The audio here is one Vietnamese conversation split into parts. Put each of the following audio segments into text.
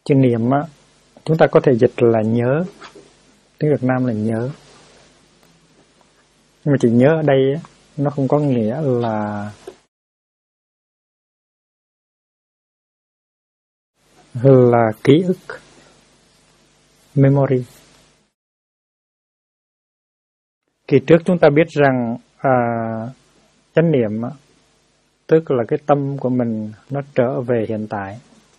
Chữ niệm á, chúng ta có thể dịch là nhớ, tiếng Việt Nam là nhớ. Nhưng mà chữ nhớ ở đây á, nó không có nghĩa là ký ức, memory. Kỳ trước chúng ta biết rằng chánh niệm á, tức là cái tâm của mình nó trở về hiện tại.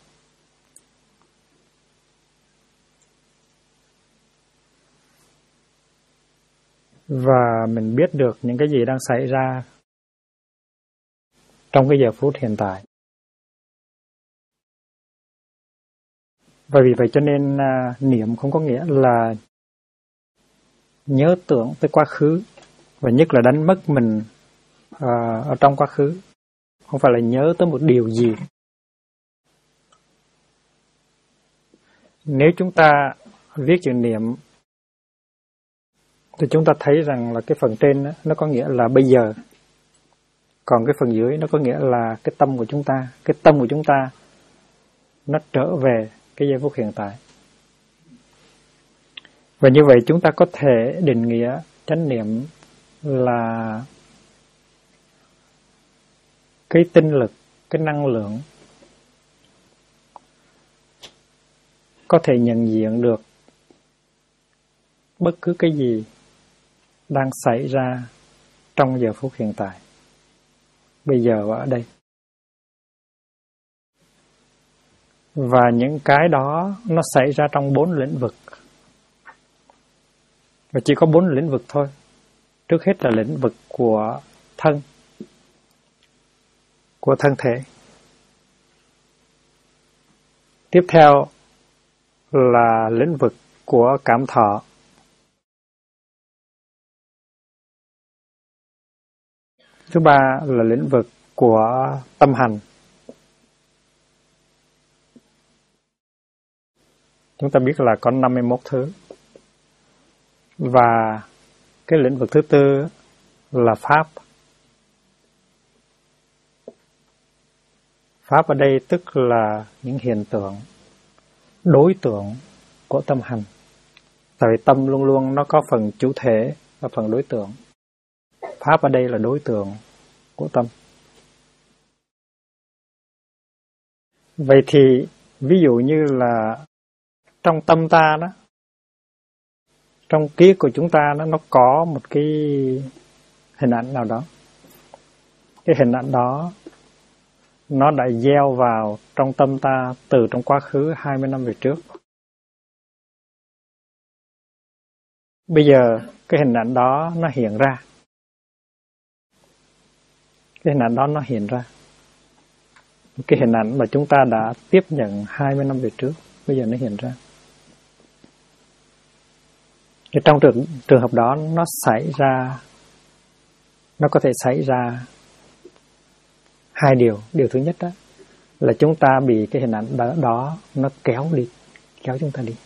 Và mình biết được những cái gì đang xảy ra trong cái giờ phút hiện tại. Và vì vậy cho nên niệm không có nghĩa là nhớ tưởng tới quá khứ, và nhất là đánh mất mình ở trong quá khứ. Không phải là nhớ tới một điều gì. Nếu chúng ta viết chữ niệm thì chúng ta thấy rằng là cái phần trên đó, nó có nghĩa là bây giờ. Còn cái phần dưới nó có nghĩa là cái tâm của chúng ta. Cái tâm của chúng ta nó trở về cái giây phút hiện tại. Và như vậy chúng ta có thể định nghĩa chánh niệm là cái tinh lực, cái năng lượng có thể nhận diện được bất cứ cái gì đang xảy ra trong giờ phút hiện tại, bây giờ và ở đây. Và những cái đó nó xảy ra trong 4 lĩnh vực. Và chỉ có 4 lĩnh vực thôi. Trước hết là lĩnh vực của thân, của thân thể. Tiếp theo là lĩnh vực của cảm thọ. Thứ ba là lĩnh vực của tâm hành. Chúng ta biết là có 51 thứ. Và cái lĩnh vực thứ tư là pháp. Pháp ở đây tức là những hiện tượng, đối tượng của tâm hành. Tại vì tâm luôn luôn nó có phần chủ thể và phần đối tượng. Pháp ở đây là đối tượng của tâm. Vậy thì ví dụ như là trong tâm ta đó, trong ký ức của chúng ta nó có một cái hình ảnh nào đó. Cái hình ảnh đó nó đã gieo vào trong tâm ta từ trong quá khứ 20 năm về trước. Bây giờ cái hình ảnh đó nó hiện ra. Cái hình ảnh đó nó hiện ra. Cái hình ảnh mà chúng ta đã tiếp nhận 20 năm về trước, bây giờ nó hiện ra. Thì trong trường hợp đó nó xảy ra, nó có thể xảy ra hai điều. Điều thứ nhất đó là chúng ta bị cái hình ảnh đó nó kéo đi, kéo chúng ta đi.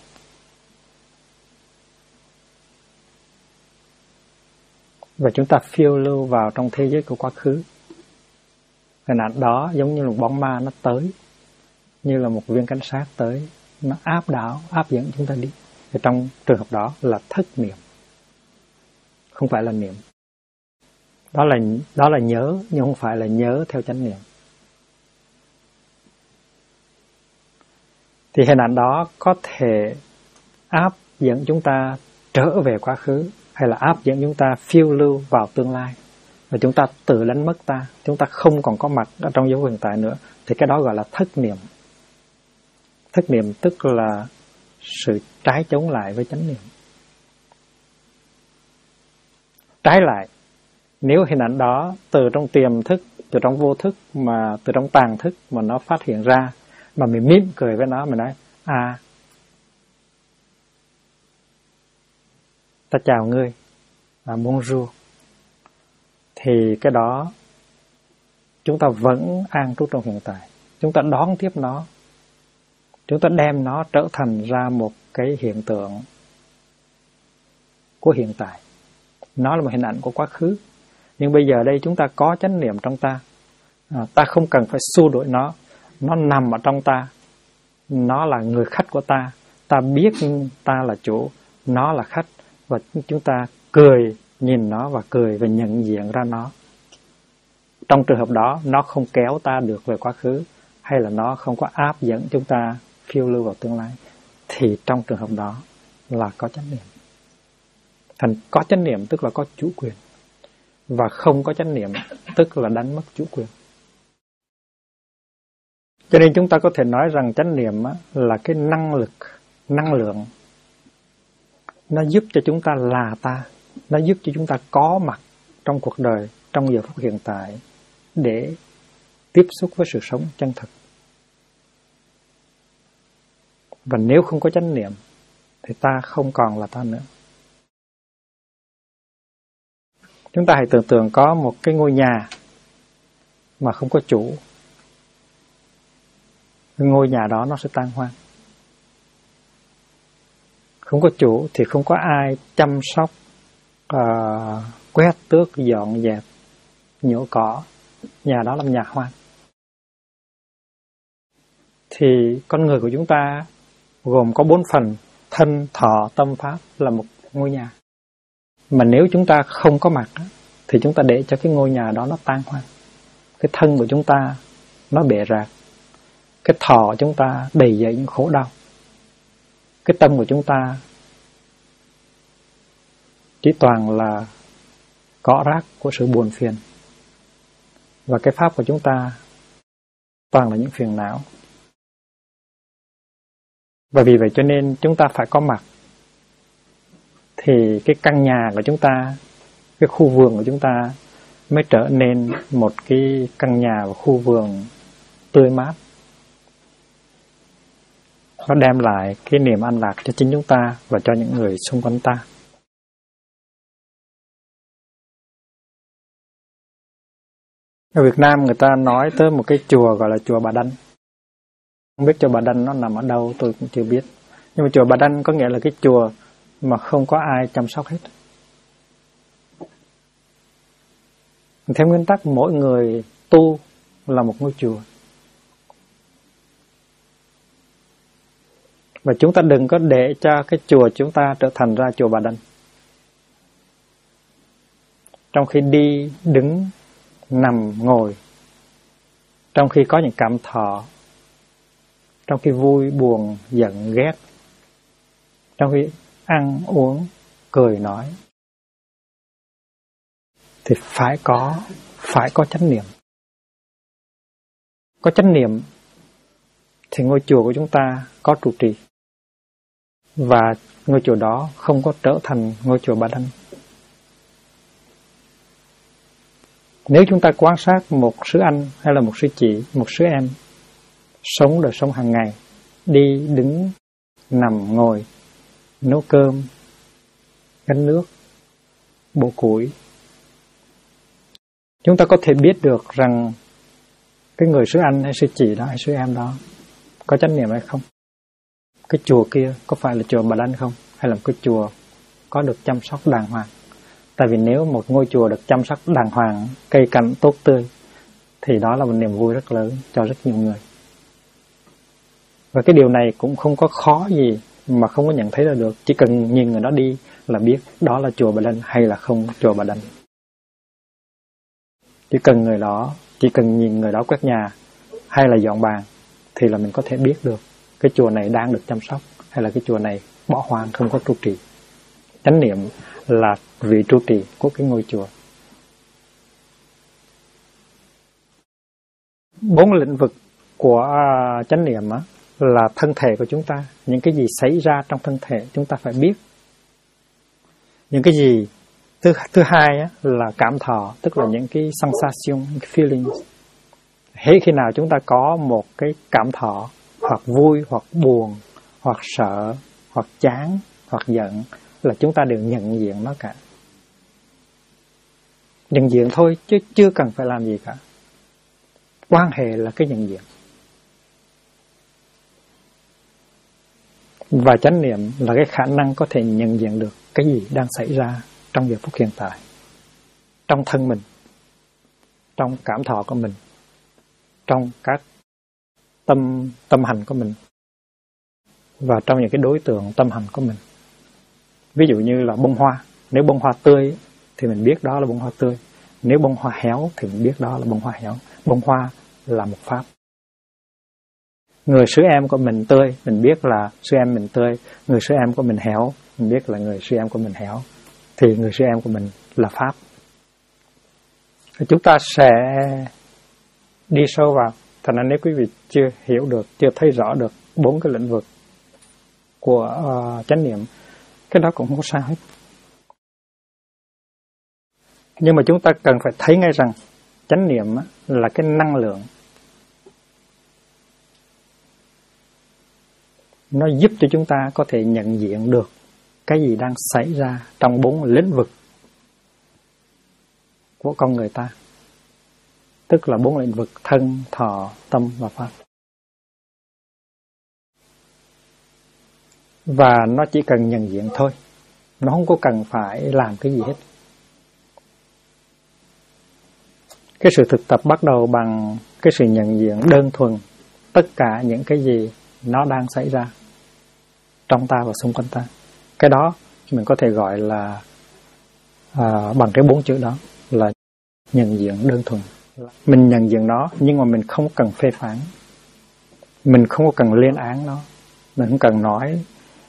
Và chúng ta phiêu lưu vào trong thế giới của quá khứ. Hình ảnh đó giống như một bóng ma nó tới, như là một viên cảnh sát tới, nó áp đảo, áp dẫn chúng ta đi. Thì trong trường hợp đó là thất niệm, không phải là niệm. Đó là nhớ, nhưng không phải là nhớ theo chánh niệm. Thì hình ảnh đó có thể áp dẫn chúng ta trở về quá khứ, hay là áp dẫn chúng ta phiêu lưu vào tương lai, và chúng ta tự đánh mất ta, chúng ta không còn có mặt ở trong giây phút hiện tại nữa. Thì cái đó gọi là thất niệm. Thất niệm tức là sự trái chống lại với chánh niệm. Trái lại, nếu hình ảnh đó từ trong tiềm thức, từ trong vô thức, mà từ trong tàng thức mà nó phát hiện ra, mà mình mỉm cười với nó, mình nói ta chào ngươi, bonjour, thì cái đó chúng ta vẫn an trú trong hiện tại. Chúng ta đón tiếp nó, chúng ta đem nó trở thành ra một cái hiện tượng của hiện tại. Nó là một hình ảnh của quá khứ. Nhưng bây giờ đây chúng ta có chánh niệm trong ta. Ta không cần phải xua đuổi nó nằm ở trong ta. nó là người khách của ta. Ta biết ta là chủ, nó là khách, và chúng ta cười nhìn nó và cười và nhận diện ra nó. Trong trường hợp đó, nó không kéo ta được về quá khứ, hay là nó không có áp dẫn chúng ta phiêu lưu vào tương lai, thì trong trường hợp đó là có chánh niệm. Thành có chánh niệm tức là có chủ quyền, và không có chánh niệm tức là đánh mất chủ quyền. Cho nên chúng ta có thể nói rằng chánh niệm là cái năng lượng, nó giúp cho chúng ta là ta, nó giúp cho chúng ta có mặt trong cuộc đời, trong giờ phút hiện tại, để tiếp xúc với sự sống chân thực. Và nếu không có chánh niệm thì ta không còn là ta nữa. Chúng ta hãy tưởng tượng có một cái ngôi nhà mà không có chủ. Ngôi nhà đó nó sẽ tan hoang. Không có chủ thì không có ai chăm sóc, quét tước, dọn dẹp, nhổ cỏ. Nhà đó làm nhà hoang. Thì con người của chúng ta gồm có 4 phần: thân, thọ, tâm, pháp, là một ngôi nhà. Mà nếu chúng ta không có mặt thì chúng ta để cho cái ngôi nhà đó nó tan hoang. Cái thân của chúng ta nó bể rạc, cái thọ chúng ta đầy dẫy những khổ đau, cái tâm của chúng ta chỉ toàn là cỏ rác của sự buồn phiền, và cái pháp của chúng ta toàn là những phiền não. Và vì vậy cho nên chúng ta phải có mặt, thì cái căn nhà của chúng ta, cái khu vườn của chúng ta mới trở nên một cái căn nhà và khu vườn tươi mát. Nó đem lại cái niềm an lạc cho chính chúng ta và cho những người xung quanh ta. Ở Việt Nam người ta nói tới một cái chùa gọi là chùa Bà Đanh. Không biết chùa Bà Đanh nó nằm ở đâu tôi cũng chưa biết. Nhưng mà chùa Bà Đanh có nghĩa là cái chùa mà không có ai chăm sóc hết. Theo nguyên tắc mỗi người tu là một ngôi chùa. Và chúng ta đừng có để cho cái chùa chúng ta trở thành ra chùa Bà Đanh. Trong khi đi, đứng, nằm, ngồi, trong khi có những cảm thọ, trong khi vui, buồn, giận, ghét, trong khi ăn, uống, cười, nói, thì phải có chánh niệm. Có chánh niệm thì ngôi chùa của chúng ta có trụ trì, và ngôi chùa đó không có trở thành ngôi chùa Bà Đanh. Nếu chúng ta quan sát một sư anh hay là một sư chị, một sư em sống đời sống hàng ngày, đi, đứng, nằm, ngồi, nấu cơm, gánh nước, bổ củi, chúng ta có thể biết được rằng cái người sư anh hay sư chị đó hay sư em đó có chánh niệm hay không. Cái chùa kia có phải là chùa Bà Đanh không, hay là một cái chùa có được chăm sóc đàng hoàng. Tại vì nếu một ngôi chùa được chăm sóc đàng hoàng, cây cảnh tốt tươi, thì đó là một niềm vui rất lớn cho rất nhiều người. Và cái điều này cũng không có khó gì mà không có nhận thấy ra được. Chỉ cần nhìn người đó đi là biết đó là chùa Bà Đanh hay là không chùa Bà Đanh. Chỉ cần nhìn người đó quét nhà hay là dọn bàn thì là mình có thể biết được cái chùa này đang được chăm sóc hay là cái chùa này bỏ hoang không có trụ trì. Chánh niệm là vị trụ trì của cái ngôi chùa. 4 lĩnh vực của chánh niệm là thân thể của chúng ta. Những cái gì xảy ra trong thân thể chúng ta phải biết. Những cái gì thứ hai là cảm thọ, tức là những cái sensation, những cái feelings. Hễ khi nào chúng ta có một cái cảm thọ, hoặc vui, hoặc buồn, hoặc sợ, hoặc chán, hoặc giận, là chúng ta đều nhận diện nó cả. Nhận diện thôi chứ chưa cần phải làm gì cả. Quan hệ là cái nhận diện. Và chánh niệm là cái khả năng có thể nhận diện được cái gì đang xảy ra trong giờ phút hiện tại, trong thân mình, trong cảm thọ của mình, trong các tâm hành của mình, và trong những cái đối tượng tâm hành của mình. Ví dụ như là bông hoa, nếu bông hoa tươi thì mình biết đó là bông hoa tươi, nếu bông hoa héo thì mình biết đó là bông hoa héo. Bông hoa là một pháp. Người sư em của mình tươi, mình biết là sư em mình tươi. Người sư em của mình héo, mình biết là người sư em của mình héo. Thì người sư em của mình là pháp. Chúng ta sẽ đi sâu vào. Thành ra nếu quý vị chưa hiểu được, chưa thấy rõ được 4 cái lĩnh vực của chánh niệm, cái đó cũng không có sao hết. Nhưng mà chúng ta cần phải thấy ngay rằng chánh niệm là cái năng lượng. Nó giúp cho chúng ta có thể nhận diện được cái gì đang xảy ra trong 4 lĩnh vực của con người ta. Tức là 4 lĩnh vực thân, thọ, tâm và pháp. Và nó chỉ cần nhận diện thôi. Nó không có cần phải làm cái gì hết. Cái sự thực tập bắt đầu bằng cái sự nhận diện đơn thuần tất cả những cái gì nó đang xảy ra trong ta và xung quanh ta. Cái đó mình có thể gọi là bằng cái 4 chữ đó là nhận diện đơn thuần. Mình nhận diện nó nhưng mà mình không cần phê phán. Mình không có cần lên án nó. Mình không cần nói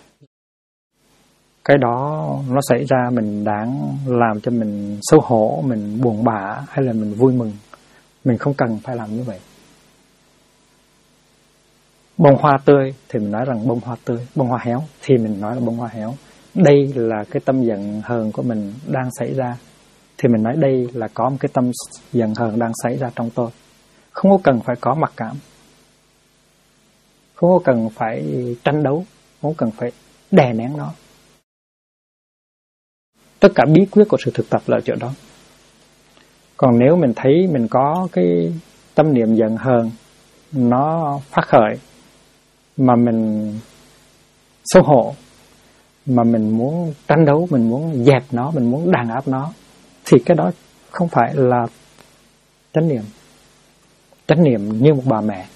cái đó nó xảy ra mình đáng làm cho mình xấu hổ, mình buồn bã hay là mình vui mừng. Mình không cần phải làm như vậy. Bông hoa tươi thì mình nói rằng bông hoa tươi. Bông hoa héo thì mình nói là bông hoa héo. Đây là cái tâm giận hờn của mình đang xảy ra, thì mình nói đây là có một cái tâm giận hờn đang xảy ra trong tôi. Không có cần phải có mặc cảm, không có cần phải tranh đấu, không cần phải đè nén nó. Tất cả bí quyết của sự thực tập là ở chỗ đó. Còn nếu mình thấy mình có cái tâm niệm giận hờn nó phát khởi, mà mình xấu hổ, mà mình muốn tranh đấu, mình muốn dẹp nó, mình muốn đàn áp nó, thì cái đó không phải là chánh niệm. Chánh niệm như một bà mẹ.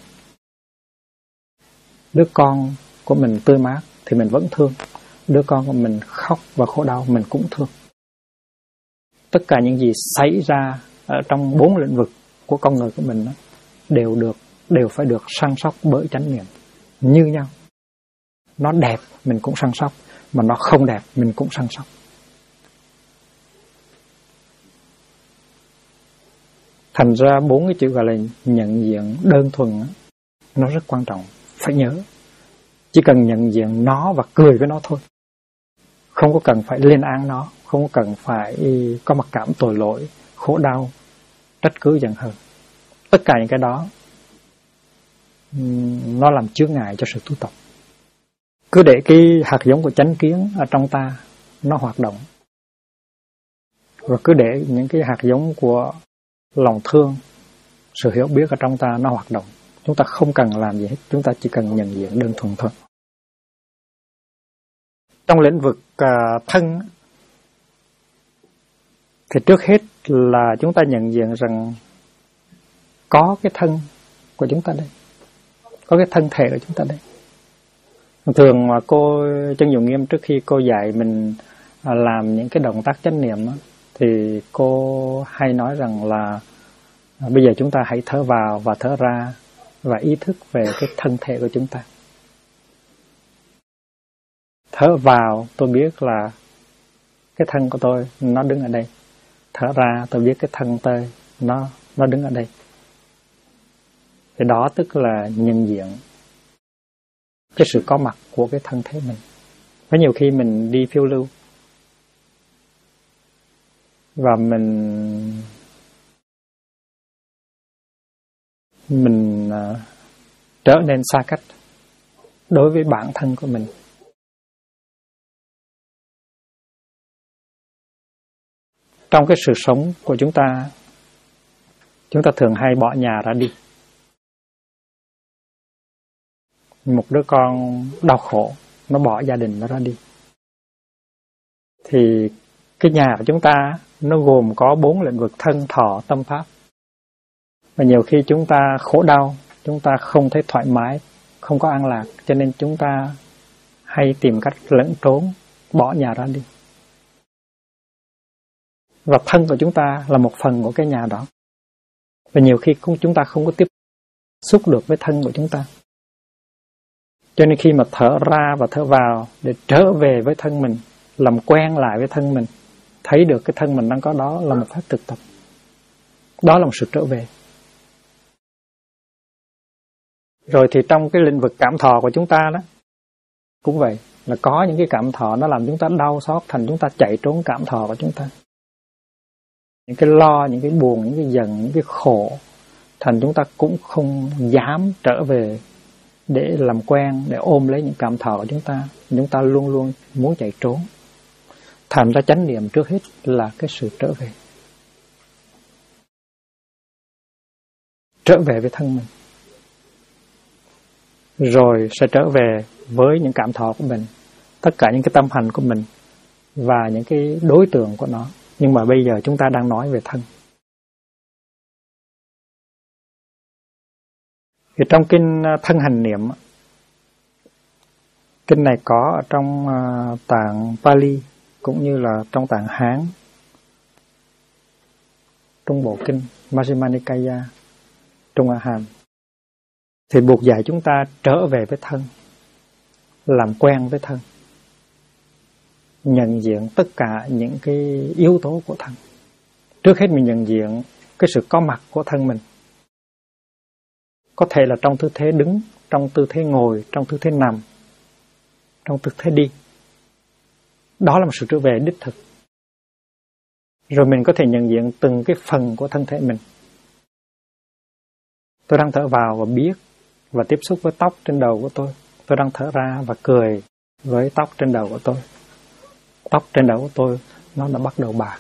Đứa con của mình tươi mát thì mình vẫn thương. Đứa con của mình khóc và khổ đau mình cũng thương. Tất cả những gì xảy ra ở trong 4 lĩnh vực của con người của mình đều phải được săn sóc bởi chánh niệm như nhau. Nó đẹp mình cũng săn sóc, mà nó không đẹp mình cũng săn sóc. Thành ra 4 cái chữ gọi là nhận diện đơn thuần nó rất quan trọng, phải nhớ. Chỉ cần nhận diện nó và cười với nó thôi. Không có cần phải lên án nó, không có cần phải có mặc cảm tội lỗi, khổ đau, trách cứ giận hờn. Tất cả những cái đó nó làm chướng ngại cho sự tu tập. Cứ để cái hạt giống của chánh kiến ở trong ta nó hoạt động, và cứ để những cái hạt giống của lòng thương, sự hiểu biết ở trong ta nó hoạt động. Chúng ta không cần làm gì hết, chúng ta chỉ cần nhận diện đơn thuần thôi. Trong lĩnh vực thân thì trước hết là chúng ta nhận diện rằng có cái thân của chúng ta đây, có cái thân thể của chúng ta đây. Thường mà cô Chân Dụng Nghiêm trước khi cô dạy mình làm những cái động tác chánh niệm thì cô hay nói rằng là bây giờ chúng ta hãy thở vào và thở ra và ý thức về cái thân thể của chúng ta. Thở vào tôi biết là cái thân của tôi nó đứng ở đây. Thở ra tôi biết cái thân tôi nó đứng ở đây. Thì đó tức là nhận diện cái sự có mặt của cái thân thể mình. Có nhiều khi mình đi phiêu lưu và mình trở nên xa cách đối với bản thân của mình. Trong cái sự sống của chúng ta thường hay bỏ nhà ra đi. Một đứa con đau khổ, nó bỏ gia đình nó ra đi. Thì cái nhà của chúng ta nó gồm có 4 lĩnh vực thân, thọ, tâm, pháp. Và nhiều khi chúng ta khổ đau, chúng ta không thấy thoải mái, không có an lạc, cho nên chúng ta hay tìm cách lẫn trốn, bỏ nhà ra đi. Và thân của chúng ta là một phần của cái nhà đó. Và nhiều khi chúng ta không có tiếp xúc được với thân của chúng ta. Cho nên khi mà thở ra và thở vào để trở về với thân mình, làm quen lại với thân mình, thấy được cái thân mình đang có đó là một phép thực tập. Đó là một sự trở về. Rồi thì trong cái lĩnh vực cảm thọ của chúng ta đó, cũng vậy, là có những cái cảm thọ nó làm chúng ta đau xót, thành chúng ta chạy trốn cảm thọ của chúng ta. Những cái lo, những cái buồn, những cái giận, những cái khổ, thành chúng ta cũng không dám trở về để làm quen, để ôm lấy những cảm thọ của chúng ta. Chúng ta luôn luôn muốn chạy trốn. Thành ra chánh niệm trước hết là cái sự trở về. Trở về với thân mình. Rồi sẽ trở về với những cảm thọ của mình, tất cả những cái tâm hành của mình và những cái đối tượng của nó. Nhưng mà bây giờ chúng ta đang nói về thân. Thì trong kinh Thân Hành Niệm, kinh này có ở trong tạng Pali cũng như là trong tạng Hán, trong bộ kinh Majjhima Nikaya, Trung A Hàm, thì buộc dạy chúng ta trở về với thân, làm quen với thân, nhận diện tất cả những cái yếu tố của thân. Trước hết mình nhận diện cái sự có mặt của thân mình. Có thể là trong tư thế đứng, trong tư thế ngồi, trong tư thế nằm, trong tư thế đi. Đó là một sự trở về đích thực. Rồi mình có thể nhận diện từng cái phần của thân thể mình. Tôi đang thở vào và biết và tiếp xúc với tóc trên đầu của tôi. Tôi đang thở ra và cười với tóc trên đầu của tôi. Tóc trên đầu của tôi nó đã bắt đầu bạc.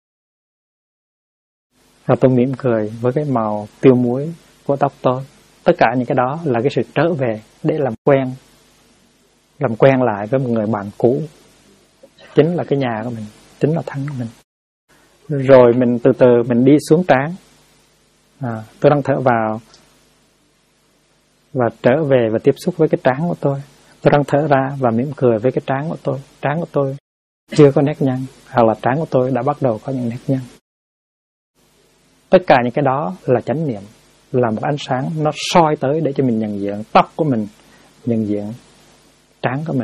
Và tôi mỉm cười với cái màu tiêu muối của tóc tôi. Tất cả những cái đó là cái sự trở về để làm quen lại với một người bạn cũ. Chính là cái nhà của mình, chính là thân của mình. Rồi mình từ từ mình đi xuống trán. Tôi đang thở vào và trở về và tiếp xúc với cái trán của tôi. Tôi đang thở ra và mỉm cười với cái trán của tôi. Trán của tôi chưa có nét nhăn, hoặc là trán của tôi đã bắt đầu có những nét nhăn. Tất cả những cái đó là chánh niệm, là một ánh sáng nó soi tới để cho mình nhận diện tóc của mình, nhận diện trán của mình.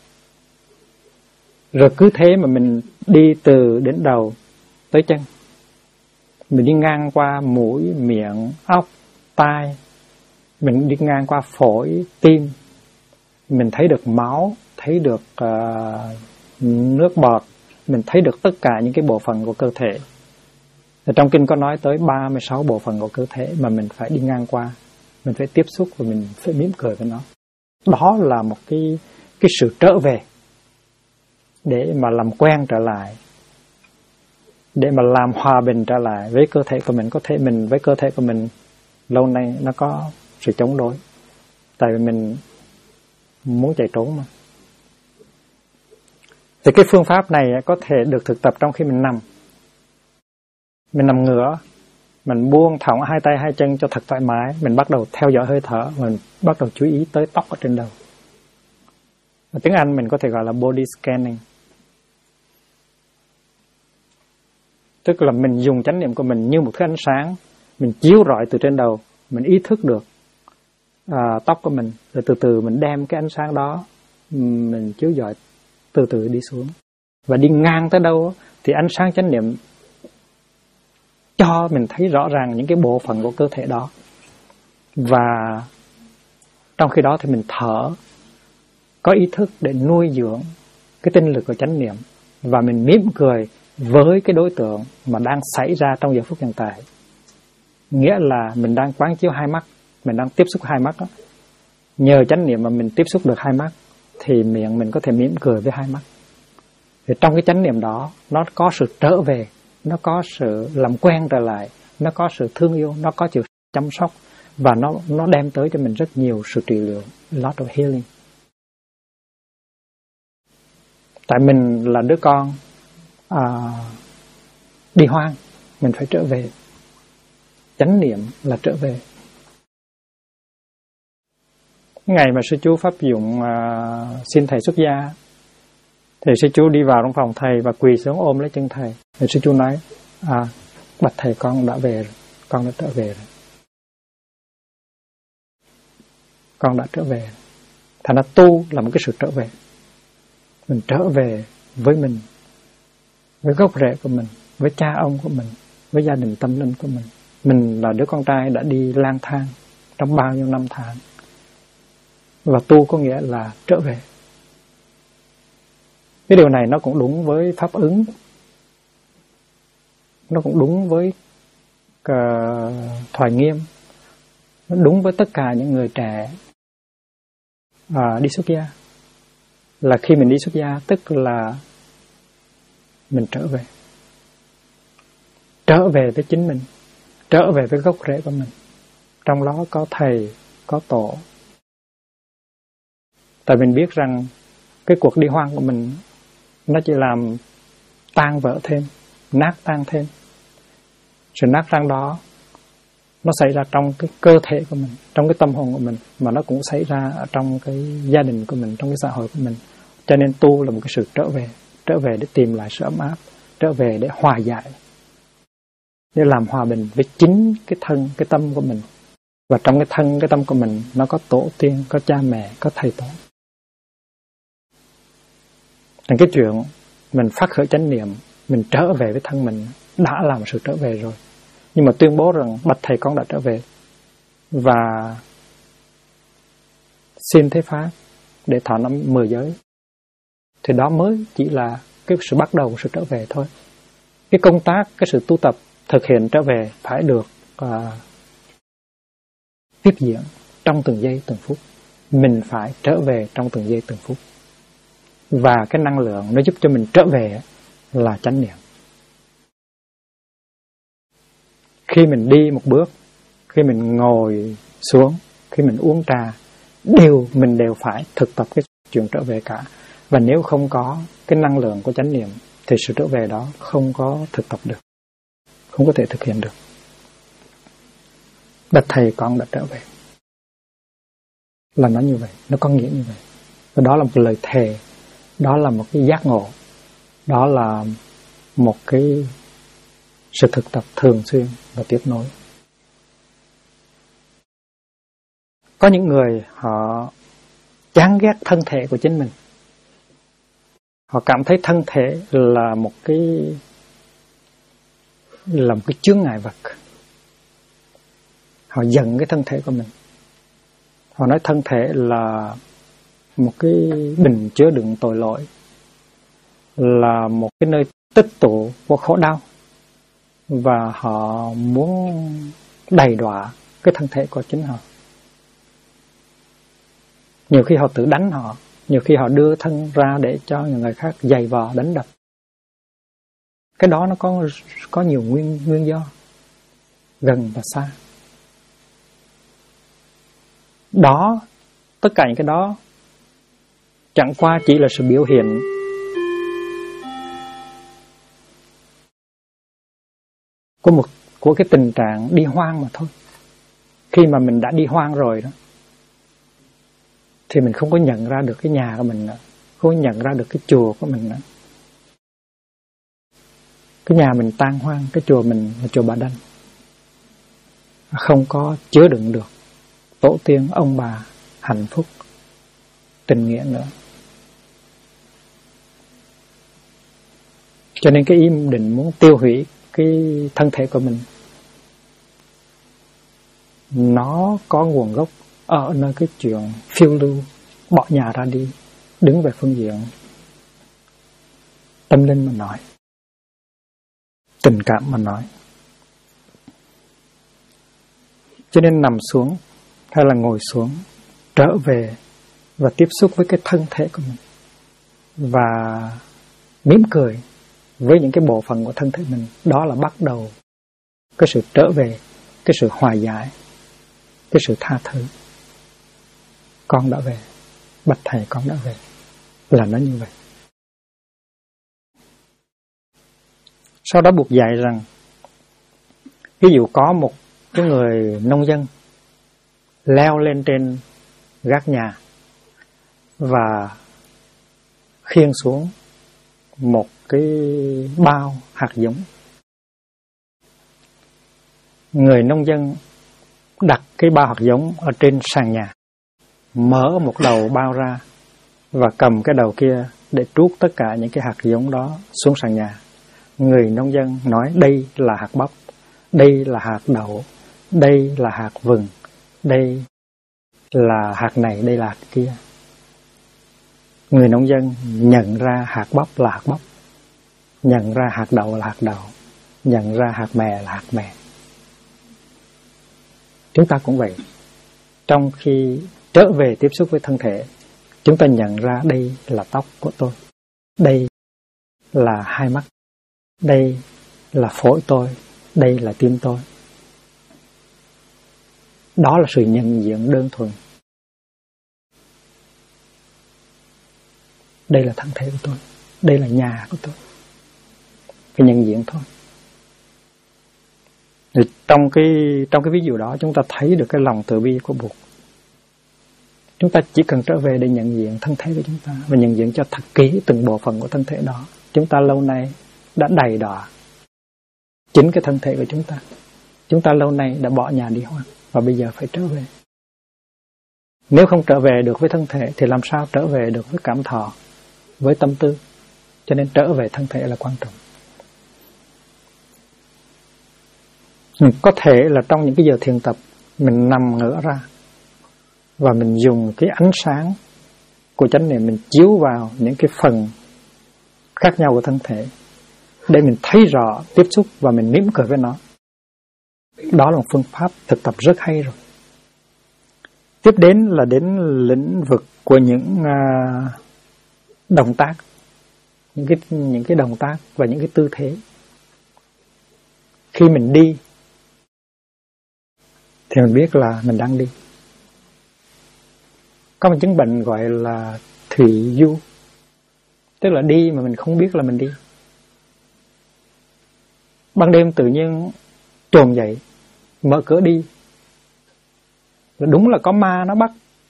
Rồi cứ thế mà mình đi từ đỉnh đầu tới chân. Mình đi ngang qua mũi, miệng, óc, tai. Mình đi ngang qua phổi, tim. Mình thấy được máu, thấy được nước bọt. Mình thấy được tất cả những cái bộ phận của cơ thể. Trong kinh có nói tới 36 bộ phận của cơ thể mà mình phải đi ngang qua. Mình phải tiếp xúc và mình phải mỉm cười với nó. Đó là một cái sự trở về để mà làm quen trở lại, để mà làm hòa bình trở lại với cơ thể của mình. Có thể mình với cơ thể của mình lâu nay nó có sự chống đối, tại vì mình muốn chạy trốn mà. Thì cái phương pháp này có thể được thực tập trong khi mình nằm. Mình nằm ngửa, mình buông thõng hai tay hai chân cho thật thoải mái. Mình bắt đầu theo dõi hơi thở, mình bắt đầu chú ý tới tóc ở trên đầu. Ở tiếng Anh mình có thể gọi là body scanning. Tức là mình dùng chánh niệm của mình như một cái ánh sáng, mình chiếu rọi từ trên đầu, mình ý thức được tóc của mình, rồi từ từ mình đem cái ánh sáng đó mình chiếu rọi từ từ đi xuống. Và đi ngang tới đâu thì ánh sáng chánh niệm cho mình thấy rõ ràng những cái bộ phận của cơ thể đó. Và trong khi đó thì mình thở, có ý thức để nuôi dưỡng cái tinh lực của chánh niệm. Và mình mỉm cười với cái đối tượng mà đang xảy ra trong giờ phút hiện tại. Nghĩa là mình đang quán chiếu hai mắt, mình đang tiếp xúc hai mắt đó. Nhờ chánh niệm mà mình tiếp xúc được hai mắt thì miệng mình có thể mỉm cười với hai mắt. Thì trong cái chánh niệm đó nó có sự trở về, nó có sự làm quen trở lại, nó có sự thương yêu, nó có sự chăm sóc. Và nó đem tới cho mình rất nhiều sự trị liệu, lot of healing. Tại mình là đứa con đi hoang, mình phải trở về. Chánh niệm là trở về. Ngày mà sư chú pháp dụng xin thầy xuất gia, thì sư chú đi vào trong phòng thầy và quỳ xuống ôm lấy chân thầy. Thì sư chú nói, bạch thầy, con đã về rồi, con đã trở về rồi. Con đã trở về. Thành ra tu là một cái sự trở về. Mình trở về với mình, với gốc rễ của mình, với cha ông của mình, với gia đình tâm linh của mình. Mình là đứa con trai đã đi lang thang trong bao nhiêu năm tháng. Và tu có nghĩa là trở về. Cái điều này nó cũng đúng với pháp ứng, nó cũng đúng với Thoại Nghiêm, nó đúng với tất cả những người trẻ đi xuất gia. Là khi mình đi xuất gia tức là mình trở về. Trở về với chính mình, trở về với gốc rễ của mình. Trong đó có thầy, có tổ. Tại mình biết rằng cái cuộc đi hoang của mình nó chỉ làm tan vỡ thêm, nát tan thêm. Sự nát tan đó nó xảy ra trong cái cơ thể của mình, trong cái tâm hồn của mình, mà nó cũng xảy ra ở trong cái gia đình của mình, trong cái xã hội của mình. Cho nên tu là một cái sự trở về để tìm lại sự ấm áp, trở về để hòa giải, để làm hòa bình với chính cái thân, cái tâm của mình. Và trong cái thân, cái tâm của mình nó có tổ tiên, có cha mẹ, có thầy tổ. Thành cái chuyện mình phát khởi chánh niệm, mình trở về với thân mình đã là một sự trở về rồi. Nhưng mà tuyên bố rằng bạch thầy, con đã trở về và xin thế pháp để thọ 10 giới, thì đó mới chỉ là cái sự bắt đầu của sự trở về thôi. Cái công tác, cái sự tu tập thực hiện trở về phải được tiếp diễn trong từng giây từng phút. Mình phải trở về trong từng giây từng phút. Và cái năng lượng nó giúp cho mình trở về là chánh niệm. Khi mình đi một bước, khi mình ngồi xuống, khi mình uống trà, mình đều phải thực tập cái chuyện trở về cả. Và nếu không có cái năng lượng của chánh niệm thì sự trở về đó không có thực tập được, không có thể thực hiện được. Bạch thầy, con đã trở về là nó như vậy, nó có nghĩa như vậy. Và đó là một lời thề, đó là một cái giác ngộ, đó là một cái sự thực tập thường xuyên và tiếp nối. Có những người họ chán ghét thân thể của chính mình. Họ cảm thấy thân thể là một cái chướng ngại vật. Họ giận cái thân thể của mình. Họ nói thân thể là một cái bình chứa đựng tội lỗi, là một cái nơi tích tụ của khổ đau, và họ muốn đầy đọa cái thân thể của chính họ. Nhiều khi họ tự đánh họ, nhiều khi họ đưa thân ra để cho người khác giày vò đánh đập. Cái đó nó có nhiều nguyên do, gần và xa. Đó, tất cả những cái đó chẳng qua chỉ là sự biểu hiện của cái tình trạng đi hoang mà thôi. Khi mà mình đã đi hoang rồi đó, thì mình không có nhận ra được cái nhà của mình nữa, không có nhận ra được cái chùa của mình nữa. Cái nhà mình tan hoang, cái chùa mình là chùa Bà Đanh, không có chứa đựng được tổ tiên, ông bà, hạnh phúc, tình nghĩa nữa. Cho nên cái ý định muốn tiêu hủy cái thân thể của mình, nó có nguồn gốc ở nơi cái chuyện phiêu lưu, bỏ nhà ra đi, đứng về phương diện tâm linh mà nói, tình cảm mà nói. Cho nên nằm xuống hay là ngồi xuống, trở về và tiếp xúc với cái thân thể của mình, và mỉm cười với những cái bộ phận của thân thể mình. Đó là bắt đầu cái sự trở về, cái sự hòa giải, cái sự tha thứ. Con đã về, bạch thầy, con đã về, là nó như vậy. Sau đó buộc dạy rằng, ví dụ có một cái người nông dân leo lên trên gác nhà và khiêng xuống một cái bao hạt giống. Người nông dân đặt cái bao hạt giống ở trên sàn nhà, mở một đầu bao ra và cầm cái đầu kia để trút tất cả những cái hạt giống đó xuống sàn nhà. Người nông dân nói đây là hạt bắp, đây là hạt đậu, đây là hạt vừng, đây là hạt này, đây là hạt kia. Người nông dân nhận ra hạt bắp là hạt bắp, nhận ra hạt đậu là hạt đậu, nhận ra hạt mè là hạt mè. Chúng ta cũng vậy. Trong khi trở về tiếp xúc với thân thể, chúng ta nhận ra đây là tóc của tôi, đây là hai mắt, đây là phổi tôi, đây là tim tôi. Đó là sự nhận diện đơn thuần. Đây là thân thể của tôi, đây là nhà của tôi. Cái nhận diện thôi. Thì trong cái ví dụ đó chúng ta thấy được cái lòng từ bi của Bụt. Chúng ta chỉ cần trở về để nhận diện thân thể của chúng ta và nhận diện cho thật kỹ từng bộ phận của thân thể đó. Chúng ta lâu nay đã đầy đọa chính cái thân thể của chúng ta. Chúng ta lâu nay đã bỏ nhà đi hoang và bây giờ phải trở về. Nếu không trở về được với thân thể thì làm sao trở về được với cảm thọ, với tâm tư. Cho nên trở về thân thể là quan trọng. Có thể là trong những cái giờ thiền tập mình nằm ngửa ra và mình dùng cái ánh sáng của chánh niệm mình chiếu vào những cái phần khác nhau của thân thể để mình thấy rõ, tiếp xúc và mình mỉm cười với nó. Đó là một phương pháp thực tập rất hay rồi. Tiếp đến là đến lĩnh vực của những động tác, những cái động tác và những cái tư thế. Khi mình đi thì mình biết là mình đang đi. Có một chứng bệnh gọi là thủy du, tức là đi mà mình không biết là mình đi. Ban đêm tự nhiên trồm dậy, mở cửa đi, là đúng là có ma nó bắt.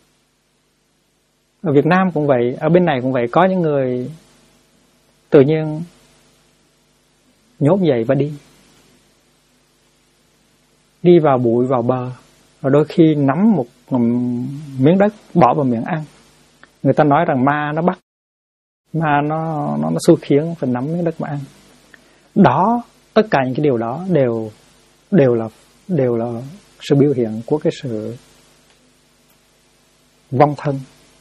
Ở Việt Nam cũng vậy, ở bên này cũng vậy, có những người tự nhiên nhốt dậy và đi. Đi vào bụi, vào bờ, và đôi khi nắm một miếng đất bỏ vào miệng ăn. Người ta nói rằng ma nó bắt, ma nó xui khiến phải nắm miếng đất mà ăn. Đó, tất cả những cái điều đó đều là sự biểu hiện của cái sự vong thân,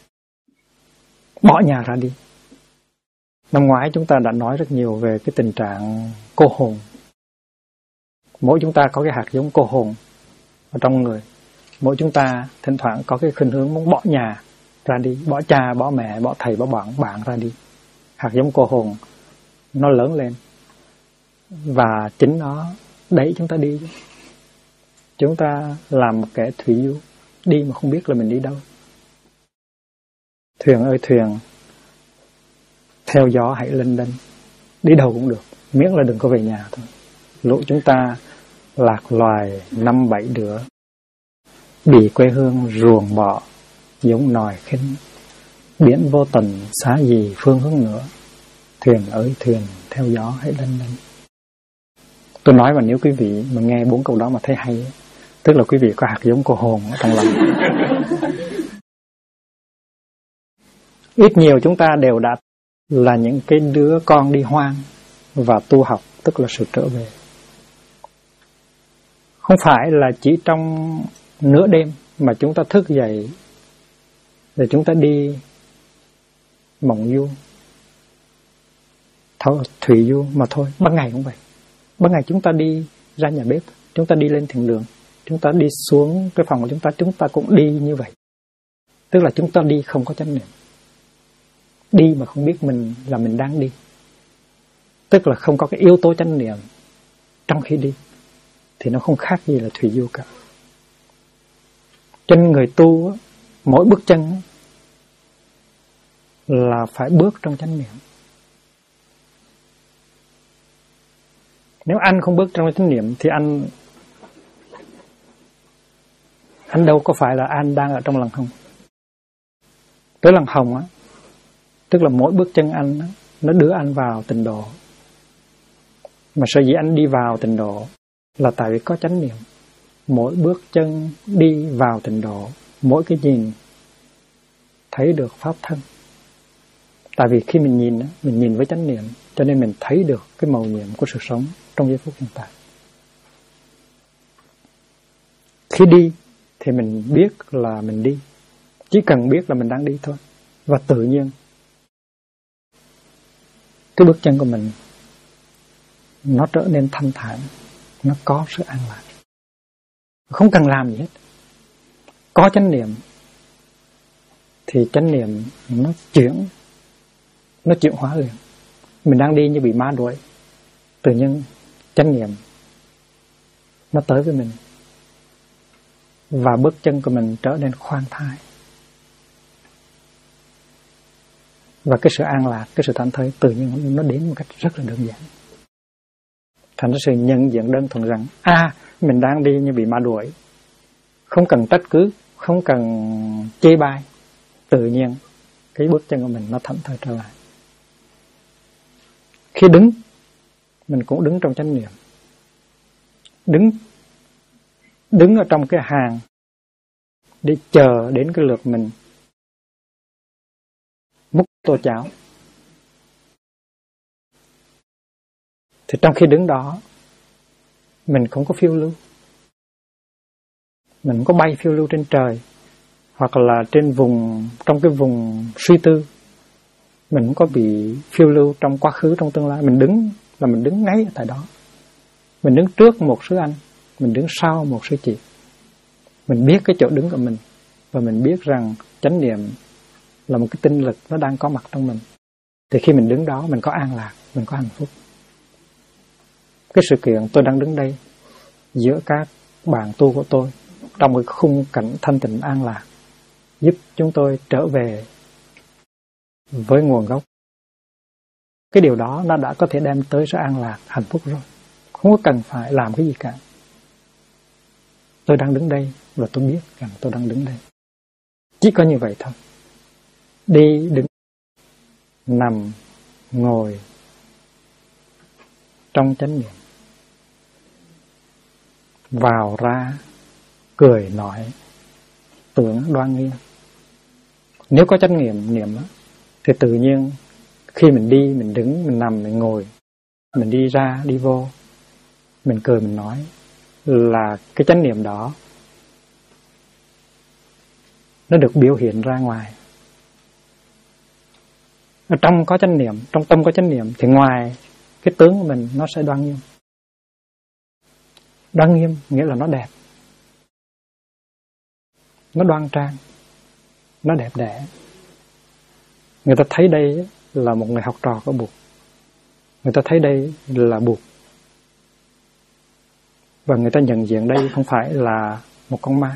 bỏ nhà ra đi. Năm ngoái chúng ta đã nói rất nhiều về cái tình trạng cô hồn. Mỗi chúng ta có cái hạt giống cô hồn ở trong người. Mỗi chúng ta thỉnh thoảng có cái khuynh hướng muốn bỏ nhà ra đi, bỏ cha, bỏ mẹ, bỏ thầy, bỏ bạn ra đi. Hạt giống cô hồn nó lớn lên và chính nó đẩy chúng ta đi. Chúng ta làm một kẻ thủy du, đi mà không biết là mình đi đâu. Thuyền ơi thuyền, theo gió hãy lênh đênh, đi đâu cũng được, miễn là đừng có về nhà thôi. Lũ chúng ta lạc loài 5-7 đứa, bị quê hương ruồng bỏ, giống nòi khinh, biển vô tình xá gì phương hướng nữa. Thuyền ơi thuyền, theo gió hãy lênh đênh. Tôi nói mà nếu quý vị mà nghe 4 câu đó mà thấy hay, tức là quý vị có hạt giống cô hồn ở trong lòng. Ít nhiều chúng ta đều đã là những cái đứa con đi hoang và tu học, tức là sự trở về. Không phải là chỉ trong nửa đêm mà chúng ta thức dậy rồi chúng ta đi mộng du, thủy du mà thôi. Ban ngày cũng vậy. Ban ngày chúng ta đi ra nhà bếp, chúng ta đi lên thiền đường, chúng ta đi xuống cái phòng của chúng ta cũng đi như vậy. Tức là chúng ta đi không có chánh niệm. Đi mà không biết mình là mình đang đi. Tức là không có cái yếu tố chánh niệm trong khi đi, thì nó không khác gì là thủy du cả. Cho nên người tu, mỗi bước chân là phải bước trong chánh niệm. Nếu anh không bước trong chánh niệm thì anh đâu có phải là anh đang ở trong lặng không. Tới lần hồng á, tức là mỗi bước chân anh á, nó đưa anh vào tịnh độ. Mà sở dĩ anh đi vào tịnh độ là tại vì có chánh niệm. Mỗi bước chân đi vào tịnh độ, mỗi cái nhìn thấy được pháp thân. Tại vì khi mình nhìn với chánh niệm, cho nên mình thấy được cái màu nhiệm của sự sống trong giây phút hiện tại. Khi đi thì mình biết là mình đi, chỉ cần biết là mình đang đi thôi. Và tự nhiên cái bước chân của mình nó trở nên thanh thản, nó có sự an lạc, không cần làm gì hết. Có chánh niệm thì chánh niệm nó chuyển hóa liền. Mình đang đi như bị ma đuổi, tự nhiên chánh niệm nó tới với mình, và bước chân của mình trở nên khoan thai. Và cái sự an lạc, cái sự thảnh thơi tự nhiên nó đến một cách rất là đơn giản. Thành ra sự nhận diện đơn thuần rằng mình đang đi như bị ma đuổi, không cần trách cứ, không cần chê bai, tự nhiên cái bước chân của mình nó thảnh thơi trở lại. Khi đứng, mình cũng đứng trong chánh niệm. Đứng ở trong cái hàng để chờ đến cái lượt mình múc tô cháo. Thì trong khi đứng đó, mình không có phiêu lưu. Mình không có bay phiêu lưu trên trời, hoặc là trong cái vùng suy tư. Mình không có bị phiêu lưu trong quá khứ, trong tương lai. Mình đứng là mình đứng ngay tại đó. Mình đứng trước một sư anh, mình đứng sau một sư chị. Mình biết cái chỗ đứng của mình, và mình biết rằng chánh niệm là một cái tinh lực nó đang có mặt trong mình. Thì khi mình đứng đó, mình có an lạc, mình có hạnh phúc. Cái sự kiện tôi đang đứng đây giữa các bạn tu của tôi, trong một khung cảnh thanh tịnh an lạc, giúp chúng tôi trở về với nguồn gốc. Cái điều đó nó đã có thể đem tới sự an lạc, hạnh phúc rồi. Không có cần phải làm cái gì cả. Tôi đang đứng đây và tôi biết rằng tôi đang đứng đây. Chỉ có như vậy thôi. Đi, đứng, nằm, ngồi trong chánh niệm. Vào ra, cười nói, tưởng đoan nghiêm. Nếu có chánh niệm thì tự nhiên khi mình đi, mình đứng, mình nằm, mình ngồi, mình đi ra, đi vô, mình cười, mình nói, là cái chánh niệm đó nó được biểu hiện ra ngoài. Ở trong có chánh niệm, trong tâm có chánh niệm, thì ngoài cái tướng của mình nó sẽ đoan nghiêm. Đoan nghiêm nghĩa là nó đẹp, nó đoan trang, nó đẹp đẽ. Người ta thấy đây là một người học trò của Bụt. Người ta thấy đây là Bụt. Và người ta nhận diện đây không phải là một con ma.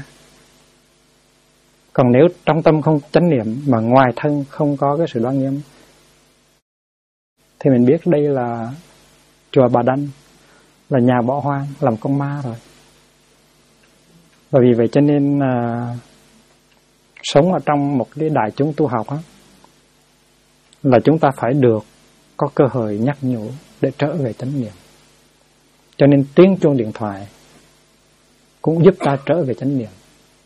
Còn nếu trong tâm không chánh niệm, mà ngoài thân không có cái sự đoan nghiêm, thì mình biết đây là chùa Bà Đanh, là nhà bỏ hoang, làm con ma rồi. Và vì vậy cho nên sống ở trong một cái đại chúng tu học á, là chúng ta phải được có cơ hội nhắc nhủ để trở về chánh niệm. Cho nên tiếng chuông điện thoại cũng giúp ta trở về chánh niệm.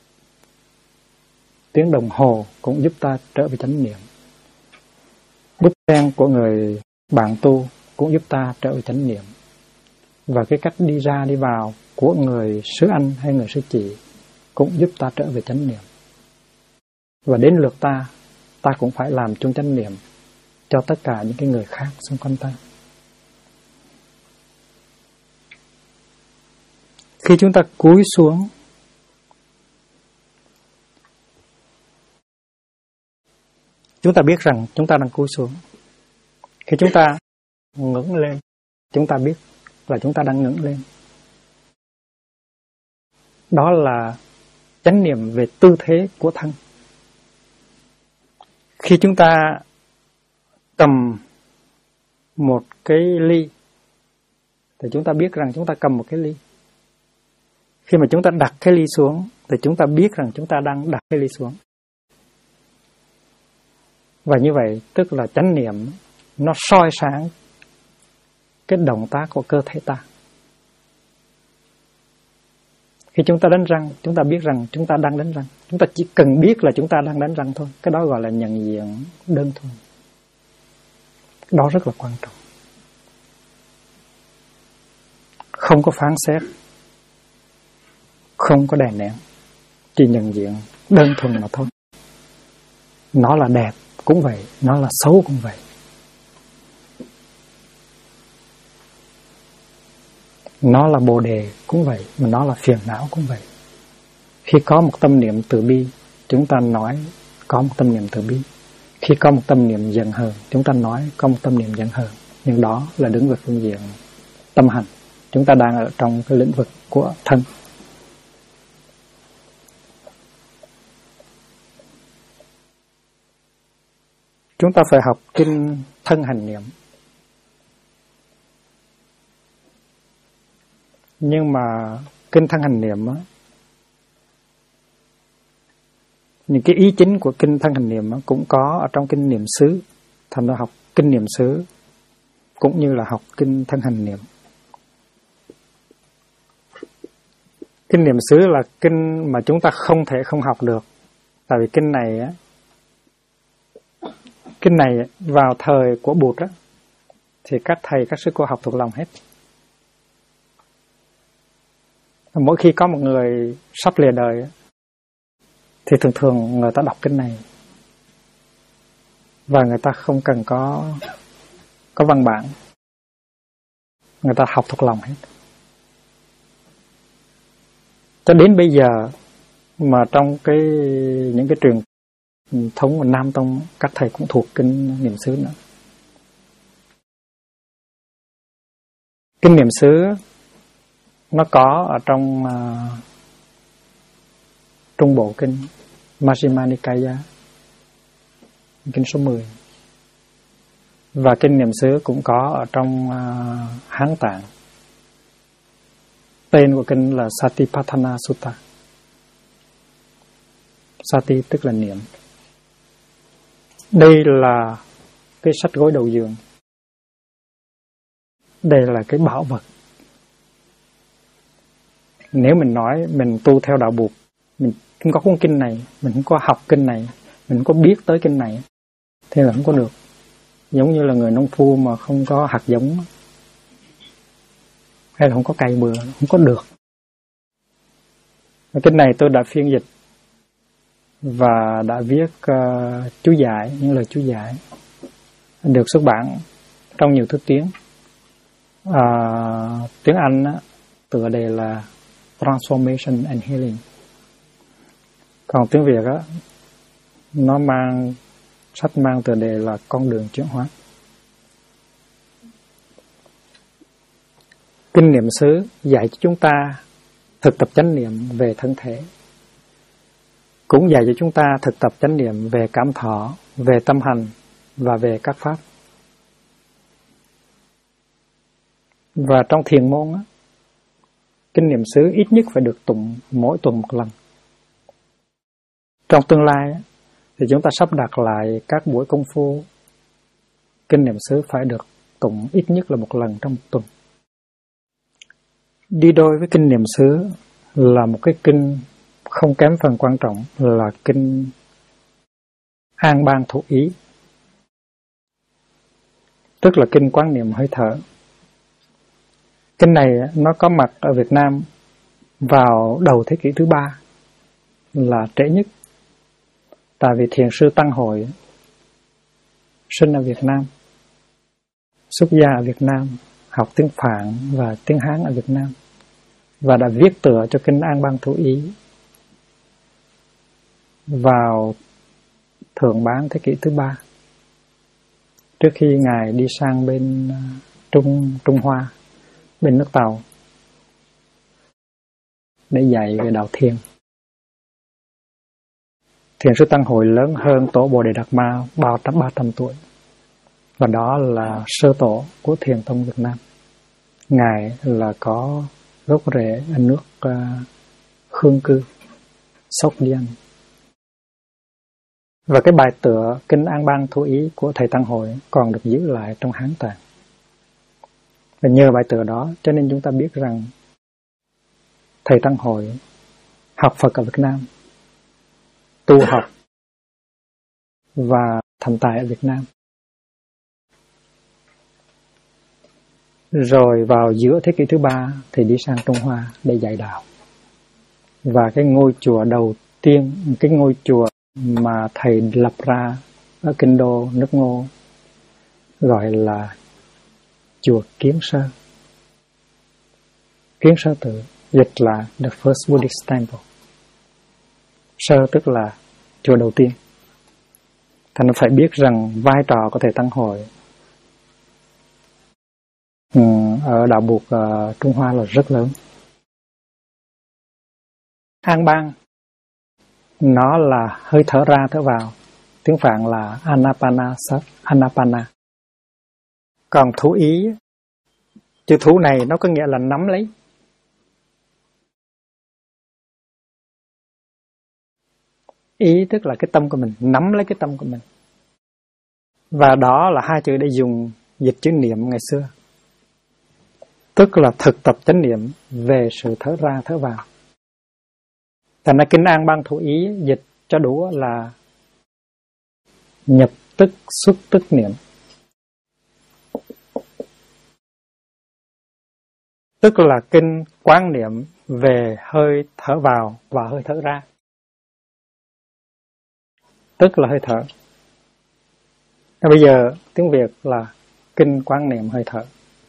Tiếng đồng hồ cũng giúp ta trở về chánh niệm. Bút pen của người bạn tu cũng giúp ta trở về chánh niệm. Và cái cách đi ra đi vào của người sư anh hay người sư chị cũng giúp ta trở về chánh niệm. Và đến lượt ta cũng phải làm chung chánh niệm cho tất cả những cái người khác xung quanh ta. Khi chúng ta cúi xuống, chúng ta biết rằng chúng ta đang cúi xuống. Khi chúng ta ngẩng lên, chúng ta biết là chúng ta đang ngẩng lên. Đó là chánh niệm về tư thế của thân. Khi chúng ta cầm một cái ly, thì chúng ta biết rằng chúng ta cầm một cái ly. Khi mà chúng ta đặt cái ly xuống, thì chúng ta biết rằng chúng ta đang đặt cái ly xuống. Và như vậy tức là chánh niệm nó soi sáng cái động tác của cơ thể ta. Khi chúng ta đánh răng, chúng ta biết rằng chúng ta đang đánh răng. Chúng ta chỉ cần biết là chúng ta đang đánh răng thôi. Cái đó gọi là nhận diện đơn thuần. Đó rất là quan trọng. Không có phán xét, không có đè nén, chỉ nhận diện đơn thuần mà thôi. Nó là đẹp cũng vậy, nó là xấu cũng vậy. Nó là bồ đề cũng vậy, mà nó là phiền não cũng vậy. Khi có một tâm niệm từ bi, chúng ta nói có một tâm niệm từ bi. Khi có một tâm niệm giận hờn, chúng ta nói có một tâm niệm giận hờn. Nhưng đó là đứng về phương diện tâm hành. Chúng ta đang ở trong cái lĩnh vực của thân. Chúng ta phải học kinh thân hành niệm. Nhưng mà kinh thân hành niệm á, những cái ý chính của kinh thân hành niệm á, cũng có ở trong kinh niệm xứ. Thành ra học kinh niệm xứ cũng như là học kinh thân hành niệm. Kinh niệm xứ là kinh mà chúng ta không thể không học được. Tại vì kinh này vào thời của Bụt á, thì các thầy, các sư cô học thuộc lòng hết. Mỗi khi có một người sắp lìa đời thì thường người ta đọc kinh này và người ta không cần có văn bản, người ta học thuộc lòng hết. Cho đến bây giờ mà trong những cái truyền thống của Nam Tông, các thầy cũng thuộc kinh niệm xứ nữa. Kinh niệm xứ nó có ở trong Trung Bộ Kinh Majjhima Nikaya, kinh số 10. Và kinh niệm xứ cũng có ở trong Hán Tạng. Tên của kinh là Satipatthana Sutta. Sati tức là niệm. Đây là cái sách gối đầu giường. Đây là cái bảo vật. Nếu mình nói mình tu theo đạo Bụt, mình không có cuốn kinh này, mình không có học kinh này, mình không có biết tới kinh này, thì là không có được. Giống như là người nông phu mà không có hạt giống hay là không có cày bừa, không có được. Kinh này tôi đã phiên dịch và đã viết chú giải, những lời chú giải được xuất bản trong nhiều thứ tiếng. Tiếng Anh tựa đề là Transformation and Healing. Còn tiếng Việt nó sách mang tựa đề là Con đường chuyển hóa. Kinh niệm xứ dạy cho chúng ta thực tập chánh niệm về thân thể, cũng dạy cho chúng ta thực tập chánh niệm về cảm thọ, về tâm hành và về các pháp. Và trong thiền môn kinh niệm xứ ít nhất phải được tụng mỗi tuần một lần. Trong tương lai thì chúng ta sắp đặt lại các buổi công phu, kinh niệm xứ phải được tụng ít nhất là một lần trong một tuần. Đi đôi với kinh niệm xứ là một cái kinh không kém phần quan trọng là kinh An Ban Thủ Ý, tức là kinh quán niệm hơi thở. Kinh này nó có mặt ở Việt Nam vào đầu thế kỷ thứ 3 là trễ nhất. Tại vì thiền sư Tăng Hội sinh ở Việt Nam, xuất gia ở Việt Nam, học tiếng Phạn và tiếng Hán ở Việt Nam, và đã viết tựa cho kinh An Ban Thủ Ý vào thượng bán thế kỷ thứ 3, trước khi Ngài đi sang bên Trung Hoa, bên nước Tàu, để dạy về đạo thiền. Thiền sư Tăng Hội lớn hơn tổ Bồ Đề Đạt Ma 300 tuổi, và đó là sơ tổ của thiền tông Việt Nam. Ngài là có gốc rễ ở nước Khương Cư, Sóc Điên. Và cái bài tựa Kinh An Bang Thủ Ý của Thầy Tăng Hội còn được giữ lại trong Hán Tạng. Và nhờ bài tựa đó cho nên chúng ta biết rằng Thầy Tăng Hội học Phật ở Việt Nam, tu học và thành tài ở Việt Nam. Rồi vào giữa thế kỷ thứ 3 thì đi sang Trung Hoa để dạy đạo. Và cái ngôi chùa đầu tiên, cái ngôi chùa mà Thầy lập ra ở Kinh Đô, nước Ngô, gọi là chùa Kiến Sơ. Kiến Sơ Tự dịch là The First Buddhist Temple. Sơ tức là chùa đầu tiên. Thành phải biết rằng vai trò của Thầy Tăng Hội ở đạo Buộc Trung Hoa là rất lớn. An Bang nó là hơi thở ra thở vào, tiếng Phạn là Anapana. Còn thủ ý, chữ thủ này nó có nghĩa là nắm lấy. Ý tức là cái tâm của mình, nắm lấy cái tâm của mình. Và đó là hai chữ để dùng dịch chữ niệm ngày xưa. Tức là thực tập chánh niệm về sự thở ra thở vào. Thành ra Kinh An Bang Thủ Ý dịch cho đủ là nhập tức xuất tức niệm. Tức là kinh quán niệm về hơi thở vào và hơi thở ra. Tức là hơi thở. Bây giờ tiếng Việt là kinh quán niệm hơi thở.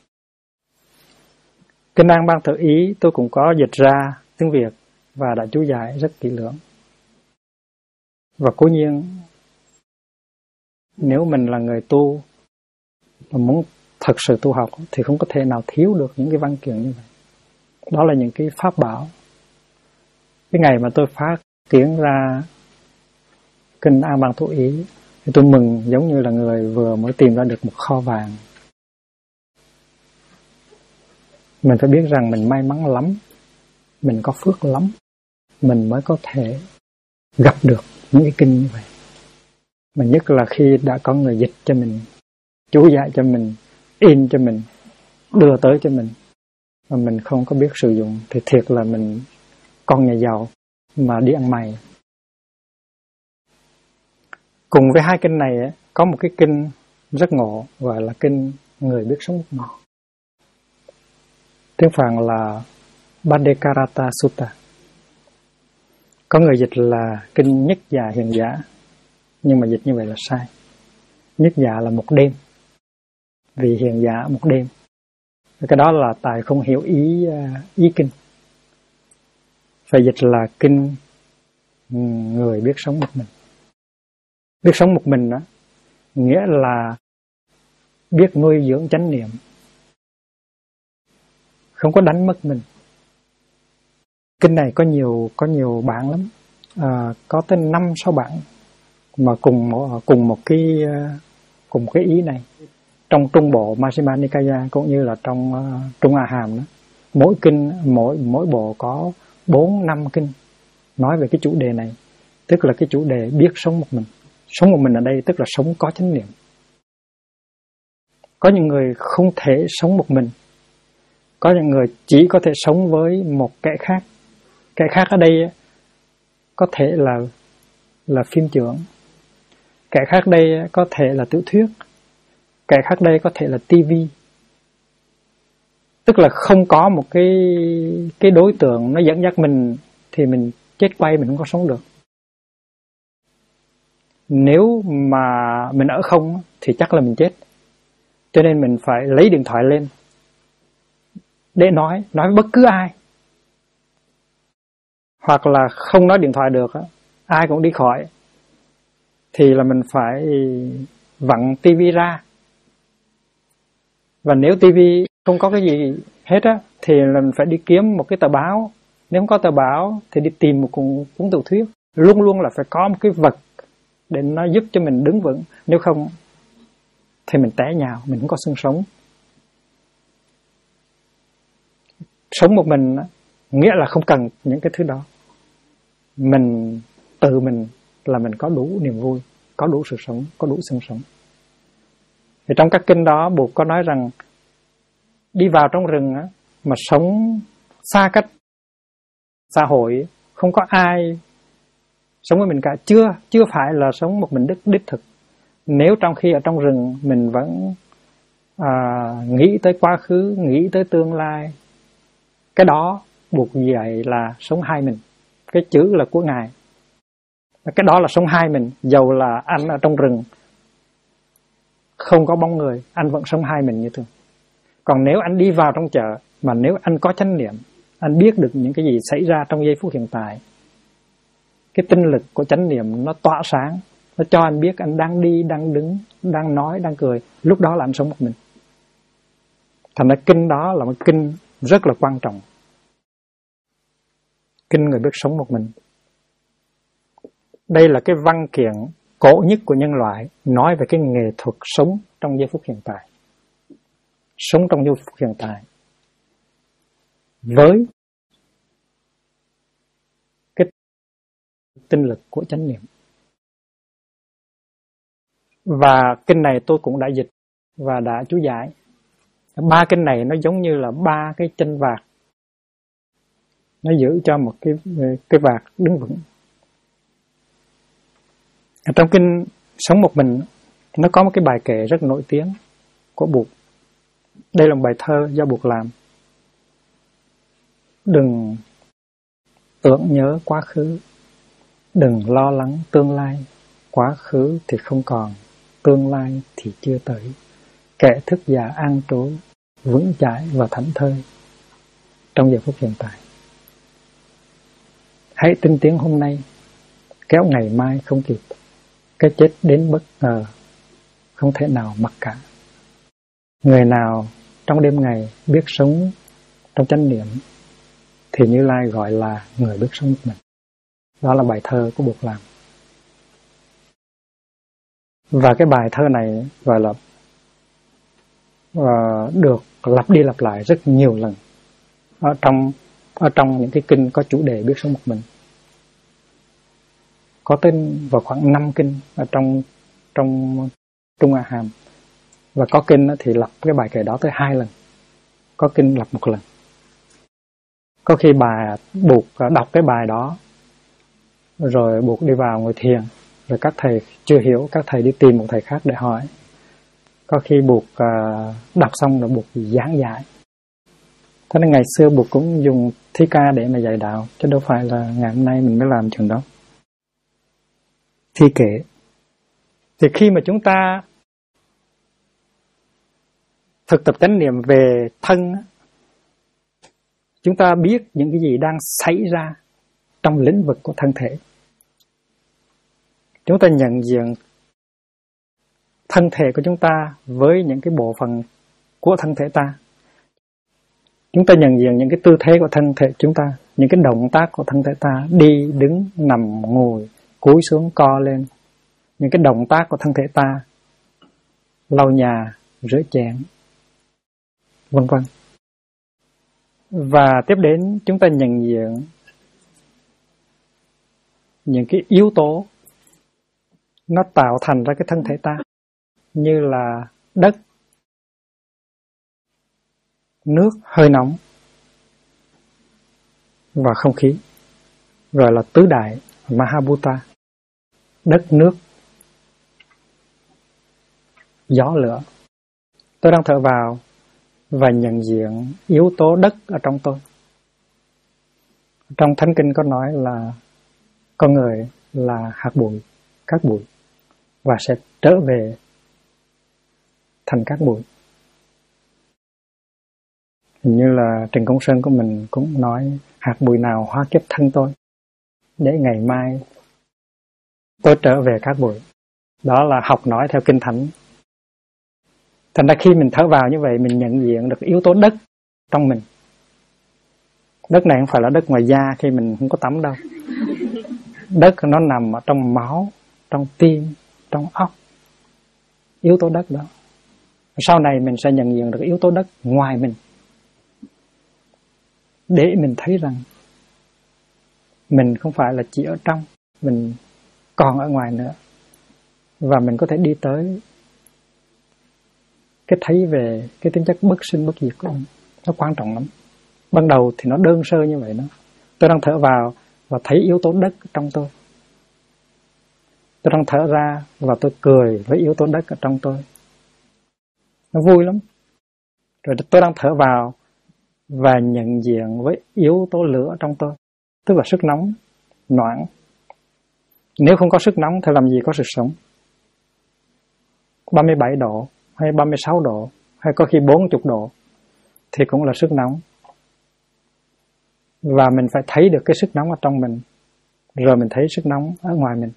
Kinh An Bang Thủ Ý tôi cũng có dịch ra tiếng Việt và đã chú giải rất kỹ lưỡng. Và cố nhiên nếu mình là người tu mà muốn thật sự tu học thì không có thể nào thiếu được những cái văn kiện như vậy. Đó là những cái pháp bảo. Cái ngày mà tôi phát kiến ra Kinh An Bang Thủ Ý thì tôi mừng giống như là người vừa mới tìm ra được một kho vàng. Mình phải biết rằng mình may mắn lắm, mình có phước lắm, mình mới có thể gặp được những cái kinh như vậy. Mà nhất là khi đã có người dịch cho mình, chú giải cho mình, in cho mình, đưa tới cho mình, mà mình không có biết sử dụng thì thiệt là mình con nhà giàu mà đi ăn mày. Cùng với hai kinh này có một cái kinh rất ngộ gọi là kinh Người Biết Sống Một Mình. Tiếng Phạn là Bhaddekarata Sutta. Có người dịch là kinh Nhất Già Hiền Giả, nhưng mà dịch như vậy là sai. Nhất Dạ là một đêm, vì hiền giả một đêm. Cái đó là tại không hiểu ý kinh. Phải dịch là kinh Người Biết Sống Một Mình. Biết sống một mình đó nghĩa là biết nuôi dưỡng chánh niệm, không có đánh mất mình. Kinh này có nhiều bản lắm, có tới 5-6 bản mà cùng một cái ý này. Trong Trung Bộ Majjhima Nikaya cũng như là trong Trung A Hàm đó, mỗi kinh mỗi bộ có 4-5 kinh nói về cái chủ đề này, tức là cái chủ đề biết sống một mình. Sống một mình ở đây tức là sống có chánh niệm. Có những người không thể sống một mình, có những người chỉ có thể sống với một kẻ khác. Kẻ khác ở đây có thể là phim chưởng, kẻ khác đây có thể là tiểu thuyết, kẻ khác đây có thể là tivi. Tức là không có một cái đối tượng nó dẫn dắt mình thì mình chết quay, mình không có sống được. Nếu mà mình ở không thì chắc là mình chết. Cho nên mình phải lấy điện thoại lên để nói với bất cứ ai. Hoặc là không nói điện thoại được, ai cũng đi khỏi, thì là mình phải vặn tivi ra. Và nếu tivi không có cái gì hết thì là mình phải đi kiếm một cái tờ báo. Nếu không có tờ báo thì đi tìm một cuốn tiểu thuyết. Luôn luôn là phải có một cái vật để nó giúp cho mình đứng vững. Nếu không thì mình té nhào, mình không có xương sống. Sống một mình nghĩa là không cần những cái thứ đó. Mình tự mình là mình có đủ niềm vui. có đủ sự sống, có đủ xương sống. Thì trong các kinh đó Bụt có nói rằng đi vào trong rừng á, mà sống xa cách xã hội, không có ai sống với mình cả, chưa phải là sống một mình đích thực. Nếu trong khi ở trong rừng mình vẫn nghĩ tới quá khứ, nghĩ tới tương lai, cái đó Bụt dạy là sống hai mình. Cái chữ là của Ngài, cái đó là sống hai mình. Dầu là anh ở trong rừng không có bóng người, anh vẫn sống hai mình như thường. Còn nếu anh đi vào trong chợ, mà nếu anh có chánh niệm, anh biết được những cái gì xảy ra trong giây phút hiện tại, cái tinh lực của chánh niệm nó tỏa sáng, nó cho anh biết anh đang đi, đang đứng, đang nói, đang cười. Lúc đó là anh sống một mình. Thành ra kinh đó là một kinh rất là quan trọng. Kinh người biết sống một mình. Đây là cái văn kiện cổ nhất của nhân loại, nói về cái nghệ thuật sống trong giây phút hiện tại. Sống trong giây phút hiện tại với cái tinh lực của chánh niệm. Và kinh này tôi cũng đã dịch và đã chú giải. Ba kinh này nó giống như là ba cái chân vạc, nó giữ cho một cái vạc đứng vững. Trong kinh Sống một mình, nó có một cái bài kệ rất nổi tiếng của Bụt. Đây là một bài thơ do Bụt làm. Đừng tưởng nhớ quá khứ, đừng lo lắng tương lai. Quá khứ thì không còn, tương lai thì chưa tới. Kẻ thức già an trú, vững chãi và thảnh thơi trong giờ phút hiện tại. Hãy tin tiếng hôm nay, kéo ngày mai không kịp. Cái chết đến bất ngờ, không thể nào mặc cả. Người nào trong đêm ngày biết sống trong chánh niệm thì Như Lai gọi là người biết sống một mình. Đó là bài thơ của Bụt làm. Và cái bài thơ này gọi là được lặp đi lặp lại rất nhiều lần ở trong những cái kinh có chủ đề biết sống một mình. Có tên vào khoảng 5 kinh ở trong Trung A Hàm. Và có kinh thì lặp cái bài kệ đó tới 2 lần. Có kinh lặp 1 lần. Có khi Bụt đọc cái bài đó rồi Bụt đi vào ngồi thiền, rồi các thầy chưa hiểu, các thầy đi tìm một thầy khác để hỏi. Có khi Bụt đọc xong rồi Bụt giảng giải. Thế nên ngày xưa Bụt cũng dùng thi ca để mà dạy đạo, chứ đâu phải là ngày hôm nay mình mới làm chuyện đó. Thi kệ. Thì khi mà chúng ta thực tập chánh niệm về thân, chúng ta biết những cái gì đang xảy ra trong lĩnh vực của thân thể. Chúng ta nhận diện thân thể của chúng ta với những cái bộ phận của thân thể ta. Chúng ta nhận diện những cái tư thế của thân thể chúng ta, những cái động tác của thân thể ta, đi, đứng, nằm, ngồi, cúi xuống, co lên. Những cái động tác của thân thể ta, lau nhà, rửa chén, vân vân. Và tiếp đến chúng ta nhận diện những cái yếu tố nó tạo thành ra cái thân thể ta, như là đất, nước, hơi nóng và không khí, gọi là tứ đại Mahabhuta. Đất, nước, gió, lửa. Tôi đang thở vào và nhận diện yếu tố đất ở trong tôi. Trong Thánh Kinh có nói là con người là hạt bụi, cát bụi, và sẽ trở về thành cát bụi. Hình như là Trần Công Sơn của mình cũng nói hạt bụi nào hóa kiếp thân tôi, để ngày mai tôi trở về cát bụi. Đó là học nói theo Kinh Thánh. Thành ra khi mình thở vào như vậy, mình nhận diện được yếu tố đất trong mình. Đất này không phải là đất ngoài da khi mình không có tắm đâu. Đất nó nằm ở trong máu, trong tim, trong óc. Yếu tố đất đó. Sau này mình sẽ nhận diện được yếu tố đất ngoài mình, để mình thấy rằng mình không phải là chỉ ở trong, mình còn ở ngoài nữa. Và mình có thể đi tới cái thấy về cái tính chất bất sinh bất diệt của ông. Nó quan trọng lắm. Ban đầu thì nó đơn sơ như vậy đó. Tôi đang thở vào và thấy yếu tố đất trong tôi. Tôi đang thở ra và tôi cười với yếu tố đất ở trong tôi. Nó vui lắm. Rồi tôi đang thở vào và nhận diện với yếu tố lửa trong tôi. Tức là sức nóng, noãn. Nếu không có sức nóng thì làm gì có sự sống. 37 độ hay 36 độ hay có khi 40 độ thì cũng là sức nóng. Và mình phải thấy được cái sức nóng ở trong mình, rồi mình thấy sức nóng ở ngoài mình.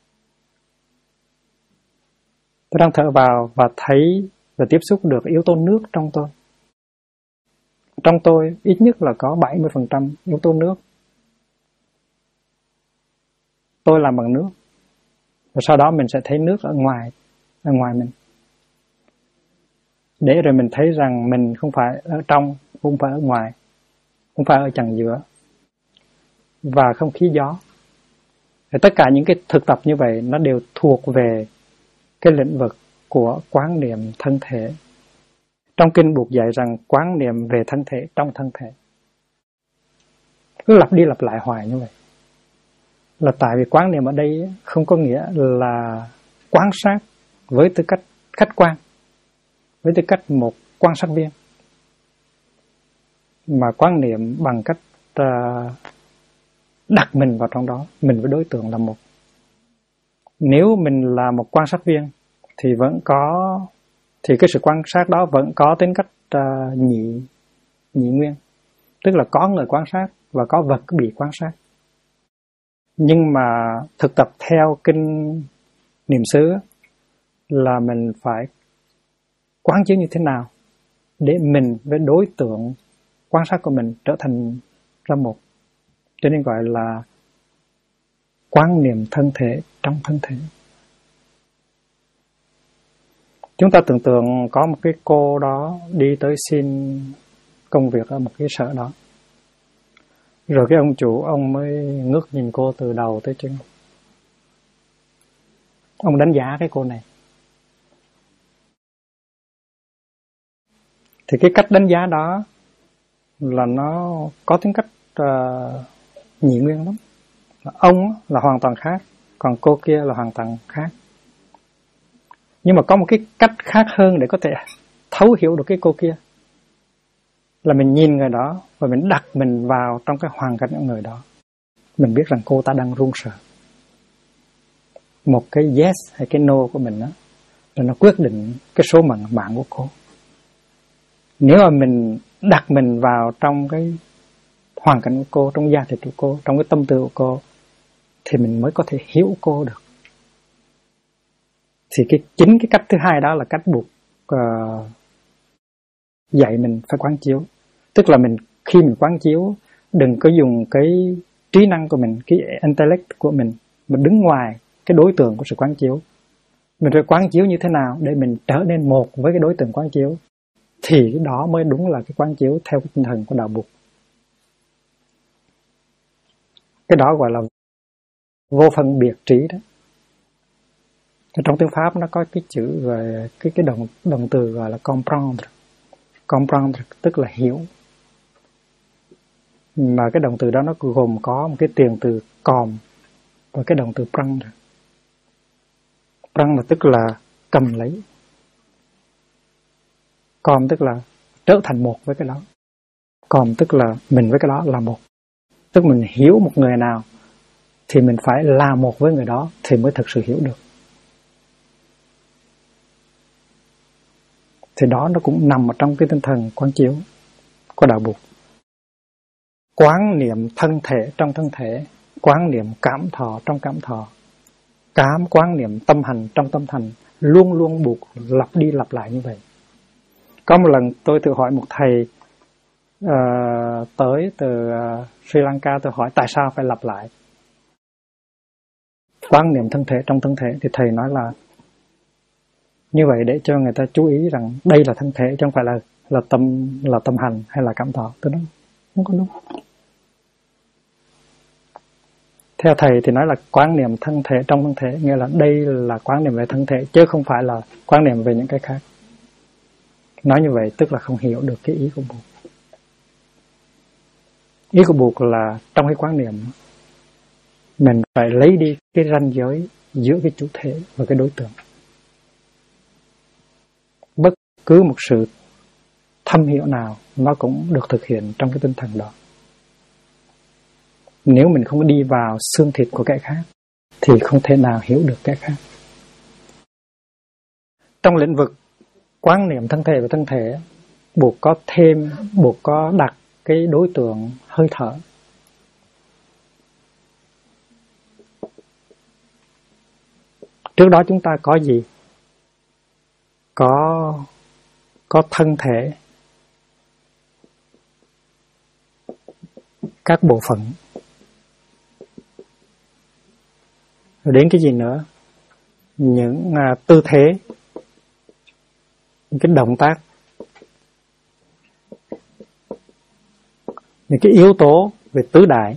Tôi đang thở vào và thấy và tiếp xúc được yếu tố nước trong tôi. Trong tôi ít nhất là có 70% yếu tố nước. Tôi làm bằng nước. Và sau đó mình sẽ thấy nước ở ngoài mình. Để rồi mình thấy rằng mình không phải ở trong, không phải ở ngoài, không phải ở chằng giữa. Và không khí gió. Thì tất cả những cái thực tập như vậy nó đều thuộc về cái lĩnh vực của quán niệm thân thể. Trong kinh Buộc dạy rằng quán niệm về thân thể trong thân thể. Cứ lặp đi lặp lại hoài như vậy. Là tại vì quán niệm ở đây không có nghĩa là quan sát với tư cách khách quan, với tư cách một quan sát viên, mà quán niệm bằng cách đặt mình vào trong đó, mình với đối tượng là một. Nếu mình là một quan sát viên thì cái sự quan sát đó vẫn có tính cách nhị nguyên, tức là có người quan sát và có vật bị quan sát. Nhưng mà thực tập theo kinh niệm xứ là mình phải quán chiếu như thế nào để mình với đối tượng quan sát của mình trở thành ra một. Cho nên gọi là quán niệm thân thể trong thân thể. Chúng ta tưởng tượng có một cái cô đó đi tới xin công việc ở một cái sở đó. Rồi cái ông chủ, ông mới ngước nhìn cô từ đầu tới chân. Ông đánh giá cái cô này. Thì cái cách đánh giá đó là nó có tính cách nhị nguyên lắm. Ông là hoàn toàn khác, còn cô kia là hoàn toàn khác. Nhưng mà có một cái cách khác hơn để có thể thấu hiểu được cái cô kia. Là mình nhìn người đó và mình đặt mình vào trong cái hoàn cảnh của người đó. Mình biết rằng cô ta đang run sợ. Một cái yes hay cái no của mình đó, là nó quyết định cái số mạng của cô. Nếu mà mình đặt mình vào trong cái hoàn cảnh của cô, trong gia thịt của cô, trong cái tâm tư của cô, thì mình mới có thể hiểu cô được. Thì chính cái cách thứ hai đó là cách buộc dạy mình phải quán chiếu. Tức là khi mình quán chiếu, đừng có dùng cái trí năng của mình, cái intellect của mình đứng ngoài cái đối tượng của sự quán chiếu. Mình phải quán chiếu như thế nào để mình trở nên một với cái đối tượng quán chiếu. Thì đó mới đúng là cái quán chiếu theo cái tinh thần của đạo Bụt. Cái đó gọi là vô phân biệt trí đó. Trong tiếng Pháp nó có cái chữ về cái động từ gọi là comprendre. Comprendre tức là hiểu. Mà cái động từ đó nó gồm có một cái tiền từ com và cái động từ prendre. Prendre tức là cầm lấy. Com tức là trở thành một với cái đó. Com tức là mình với cái đó là một. Tức mình hiểu một người nào thì mình phải là một với người đó thì mới thực sự hiểu được. Thì đó nó cũng nằm ở trong cái tinh thần quán chiếu của đạo Bụt. Quán niệm thân thể trong thân thể, quán niệm cảm thọ trong cảm thọ, quán niệm tâm hành trong tâm hành, luôn luôn buộc lặp đi lặp lại như vậy. Có một lần tôi tự hỏi một thầy tới từ Sri Lanka, tôi hỏi tại sao phải lặp lại quán niệm thân thể trong thân thể, thì thầy nói là như vậy để cho người ta chú ý rằng đây là thân thể chứ không phải là tâm hành hay là cảm thọ. Tôi nói không có đúng. Theo thầy thì nói là quán niệm thân thể trong thân thể, nghĩa là đây là quán niệm về thân thể chứ không phải là quán niệm về những cái khác. Nói như vậy tức là không hiểu được cái ý của Buộc. Ý của Buộc là trong cái quán niệm mình phải lấy đi cái ranh giới giữa cái chủ thể và cái đối tượng. Bất cứ một sự thâm hiểu nào nó cũng được thực hiện trong cái tinh thần đó. Nếu mình không đi vào xương thịt của cái khác thì không thể nào hiểu được cái khác. Trong lĩnh vực quán niệm thân thể và thân thể, Buộc có đặt cái đối tượng hơi thở. Trước đó chúng ta có gì? Có thân thể, các bộ phận, rồi đến cái gì nữa? Những tư thế, những cái động tác, những cái yếu tố về tứ đại.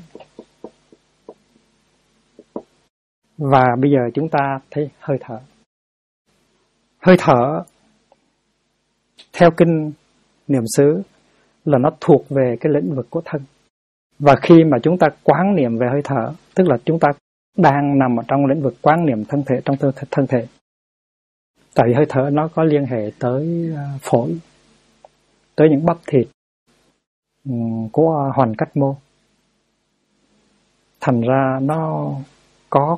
Và bây giờ chúng ta thấy hơi thở. Hơi thở theo kinh niệm xứ là nó thuộc về cái lĩnh vực của thân. Và khi mà chúng ta quán niệm về hơi thở, tức là chúng ta đang nằm ở trong lĩnh vực quán niệm thân thể trong thân thể. Tại vì hơi thở nó có liên hệ tới phổi, tới những bắp thịt của hoàn cách mô. Thành ra nó có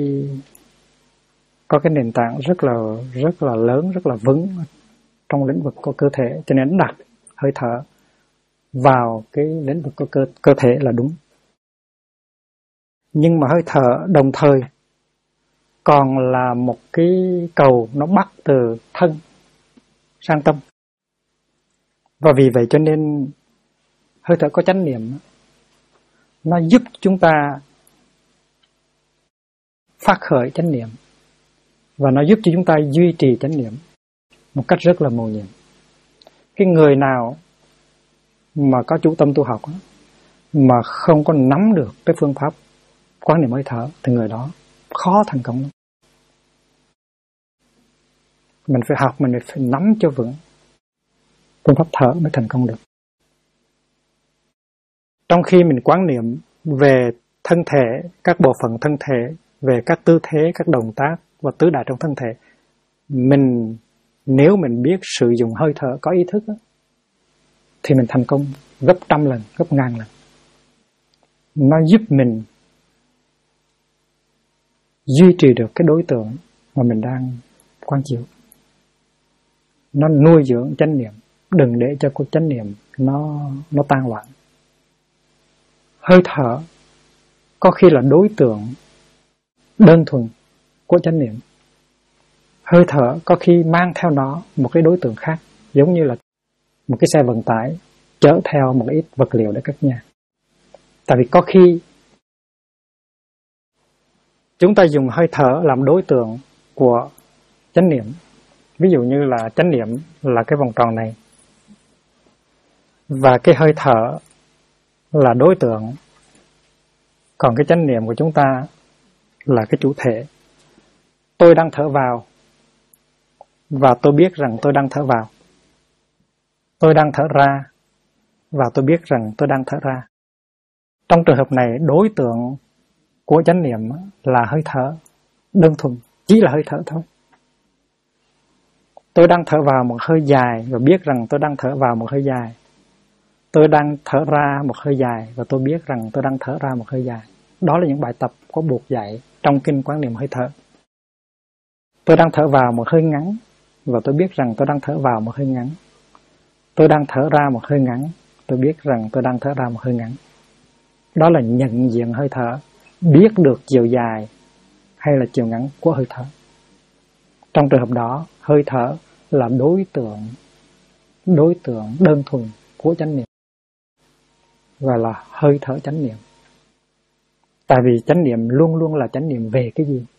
cái nền tảng rất là lớn, rất là vững trong lĩnh vực của cơ thể, cho nên đặt hơi thở vào cái lĩnh vực của cơ thể là đúng. Nhưng mà hơi thở đồng thời còn là một cái cầu nó bắt từ thân sang tâm. Và vì vậy cho nên hơi thở có chánh niệm, nó giúp chúng ta phát khởi chánh niệm và nó giúp cho chúng ta duy trì chánh niệm một cách rất là mầu nhiệm. Cái người nào mà có chủ tâm tu học mà không có nắm được cái phương pháp quán niệm hơi thở thì người đó khó thành công lắm. Mình phải học, mình phải nắm cho vững phương pháp thở mới thành công được. Trong khi mình quán niệm về thân thể, các bộ phận thân thể, về các tư thế, các động tác và tứ đại trong thân thể, nếu mình biết sử dụng hơi thở có ý thức thì mình thành công gấp 100 lần, gấp 1000 lần. Nó giúp mình duy trì được cái đối tượng mà mình đang quán chiếu. Nó nuôi dưỡng chánh niệm, đừng để cho cuộc chánh niệm nó tan loạn. Hơi thở có khi là đối tượng đơn thuần của chánh niệm. Hơi thở có khi mang theo nó một cái đối tượng khác, giống như là một cái xe vận tải chở theo một ít vật liệu để cất nhà. Tại vì có khi chúng ta dùng hơi thở làm đối tượng của chánh niệm. Ví dụ như là chánh niệm là cái vòng tròn này, và cái hơi thở là đối tượng, còn cái chánh niệm của chúng ta là cái chủ thể. Tôi đang thở vào và tôi biết rằng tôi đang thở vào. Tôi đang thở ra và tôi biết rằng tôi đang thở ra. Trong trường hợp này, đối tượng của chánh niệm là hơi thở đơn thuần, chỉ là hơi thở thôi. Tôi đang thở vào một hơi dài và biết rằng tôi đang thở vào một hơi dài. Tôi đang thở ra một hơi dài và tôi biết rằng tôi đang thở ra một hơi dài. Đó là những bài tập có Buộc dạy trong kinh quán niệm hơi thở. Tôi đang thở vào một hơi ngắn và tôi biết rằng tôi đang thở vào một hơi ngắn. Tôi đang thở ra một hơi ngắn, tôi biết rằng tôi đang thở ra một hơi ngắn. Đó là nhận diện hơi thở, biết được chiều dài hay là chiều ngắn của hơi thở. Trong trường hợp đó, hơi thở là đối tượng đơn thuần của chánh niệm, gọi là hơi thở chánh niệm. Tại vì chánh niệm luôn luôn là chánh niệm về cái gì?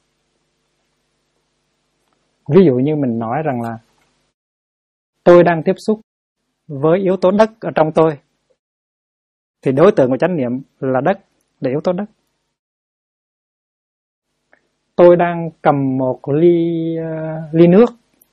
Ví dụ như mình nói rằng là tôi đang tiếp xúc với yếu tố đất ở trong tôi, thì đối tượng của chánh niệm là đất, là yếu tố đất. tôi đang cầm một ly nước,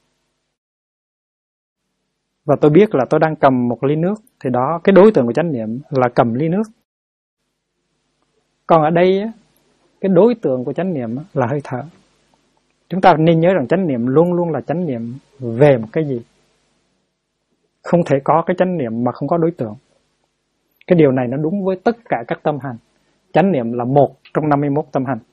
và tôi biết là tôi đang cầm một ly nước, thì đó, cái đối tượng của chánh niệm là cầm ly nước. Còn ở đây cái đối tượng của chánh niệm là hơi thở. Chúng ta nên nhớ rằng chánh niệm luôn luôn là chánh niệm về một cái gì. Không thể có cái chánh niệm mà không có đối tượng. Cái điều này nó đúng với tất cả các tâm hành. Chánh niệm là một trong 51 tâm hành.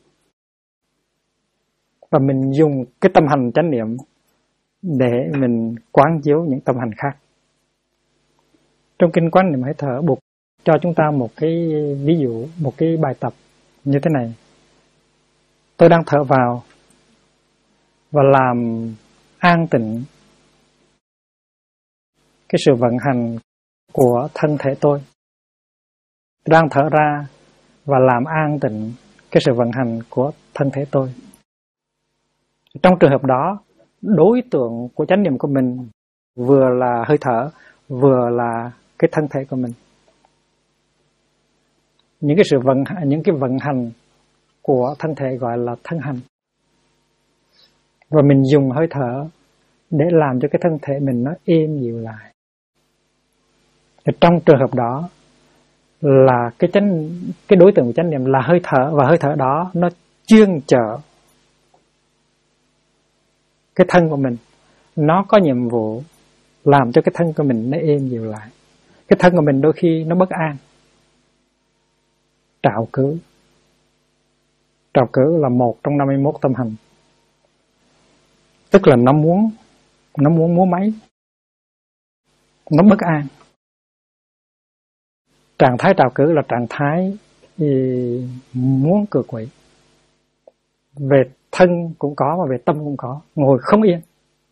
Và mình dùng cái tâm hành chánh niệm để mình quán chiếu những tâm hành khác. Trong kinh quán niệm hơi thở, Bụt cho chúng ta một cái ví dụ, một cái bài tập như thế này. Tôi đang thở vào và làm an tịnh cái sự vận hành của thân thể tôi. Tôi đang thở ra và làm an tịnh cái sự vận hành của thân thể tôi. Trong trường hợp đó, đối tượng của chánh niệm của mình vừa là hơi thở, vừa là cái thân thể của mình. Những cái vận hành của thân thể gọi là thân hành. Và mình dùng hơi thở để làm cho cái thân thể mình nó êm dịu lại. Thì trong trường hợp đó là cái đối tượng của chánh niệm là hơi thở, và hơi thở đó nó chuyên trợ cái thân của mình. Nó có nhiệm vụ làm cho cái thân của mình nó êm dịu lại. Cái thân của mình đôi khi nó bất an, trạo cử. Trạo cử là một trong 51 tâm hành. Tức là nó muốn múa máy, nó bất an. Trạng thái trạo cử là trạng thái muốn cựa quậy. Về thân cũng có và về tâm cũng có. Ngồi không yên,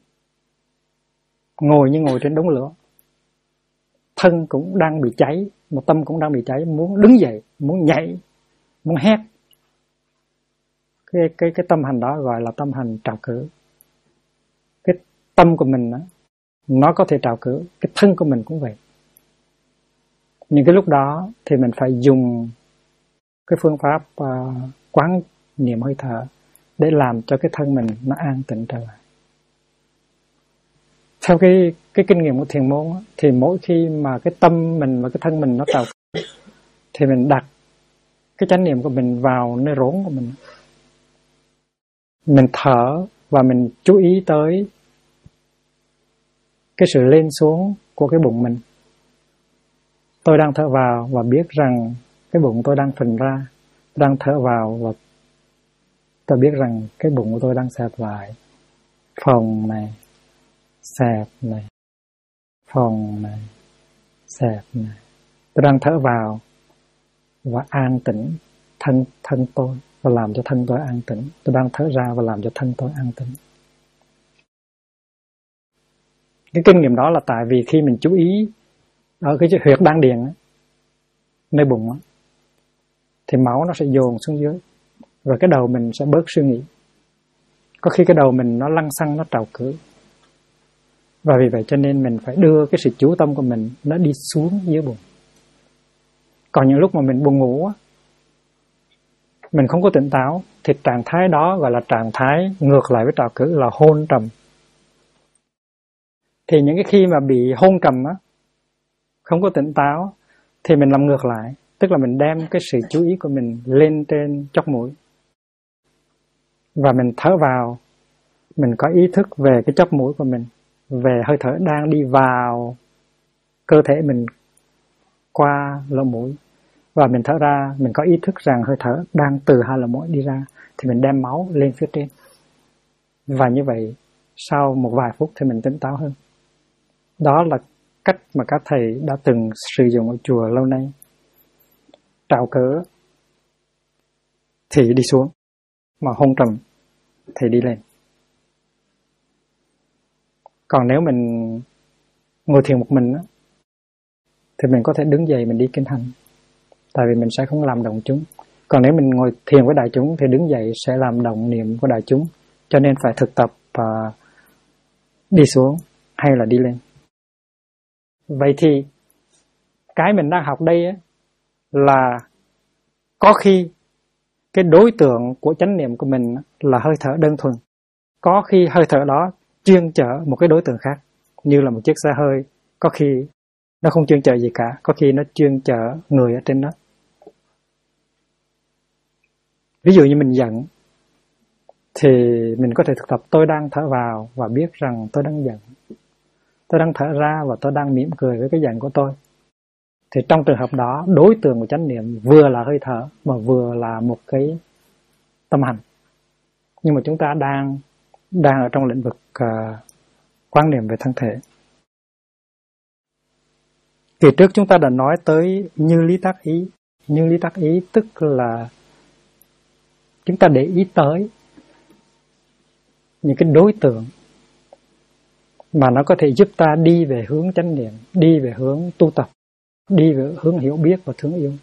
ngồi như ngồi trên đống lửa. Thân cũng đang bị cháy, một tâm cũng đang bị cháy, muốn đứng dậy, muốn nhảy, muốn hét. Cái tâm hành đó gọi là tâm hành trạo cử. Cái tâm của mình đó, nó có thể trạo cử, cái thân của mình cũng vậy. Nhưng cái lúc đó thì mình phải dùng cái phương pháp quán niệm hơi thở để làm cho cái thân mình nó an tịnh trở lại. Theo cái kinh nghiệm của thiền môn thì mỗi khi mà cái tâm mình và cái thân mình nó trào thì mình đặt cái chánh niệm của mình vào nơi rốn của mình. Mình thở và mình chú ý tới cái sự lên xuống của cái bụng mình. Tôi đang thở vào và biết rằng cái bụng tôi đang phình ra. Tôi đang thở vào và tôi biết rằng cái bụng của tôi đang xẹp lại. Phồng này, xẹp này, phồng này, xẹp này. Tôi đang thở vào và an tĩnh thân tôi và làm cho thân tôi an tĩnh. Tôi đang thở ra và làm cho thân tôi an tĩnh. Cái kinh nghiệm đó là tại vì khi mình chú ý ở cái huyệt đan điền ấy, nơi bụng ấy, thì máu nó sẽ dồn xuống dưới và cái đầu mình sẽ bớt suy nghĩ. Có khi cái đầu mình nó lăng xăng, nó trào cử. Và vì vậy cho nên mình phải đưa cái sự chú tâm của mình nó đi xuống dưới bụng. Còn những lúc mà mình buồn ngủ, mình không có tỉnh táo, thì trạng thái đó gọi là trạng thái ngược lại với trào cử, là hôn trầm. Thì những cái khi mà bị hôn trầm á, không có tỉnh táo, thì mình làm ngược lại. Tức là mình đem cái sự chú ý của mình lên trên chóp mũi. Và mình thở vào, mình có ý thức về cái chóp mũi của mình, về hơi thở đang đi vào cơ thể mình qua lỗ mũi. Và mình thở ra, mình có ý thức rằng hơi thở đang từ hai lỗ mũi đi ra, thì mình đem máu lên phía trên. Và như vậy, sau một vài phút thì mình tỉnh táo hơn. Đó là cách mà các thầy đã từng sử dụng ở chùa lâu nay. Trạo cử thì đi xuống, mà hôn trầm thì đi lên. Còn nếu mình ngồi thiền một mình á, thì mình có thể đứng dậy mình đi kinh hành, tại vì mình sẽ không làm động chúng. Còn nếu mình ngồi thiền với đại chúng thì đứng dậy sẽ làm động niệm của đại chúng. Cho nên phải thực tập đi xuống hay là đi lên. Vậy thì cái mình đang học đây á, là có khi cái đối tượng của chánh niệm của mình là hơi thở đơn thuần. Có khi hơi thở đó chuyên chở một cái đối tượng khác, như là một chiếc xe hơi, có khi nó không chuyên chở gì cả, có khi nó chuyên chở người ở trên đó. Ví dụ như mình giận, thì mình có thể thực tập tôi đang thở vào và biết rằng tôi đang giận. Tôi đang thở ra và tôi đang mỉm cười với cái giận của tôi. Thì trong trường hợp đó, đối tượng của chánh niệm vừa là hơi thở mà vừa là một cái tâm hành. Nhưng mà chúng ta đang ở trong lĩnh vực quan niệm về thân thể. Kỳ trước chúng ta đã nói tới như lý tác ý. Như lý tác ý tức là chúng ta để ý tới những cái đối tượng mà nó có thể giúp ta đi về hướng chánh niệm, đi về hướng tu tập, đi về hướng hiểu biết và thương yêu.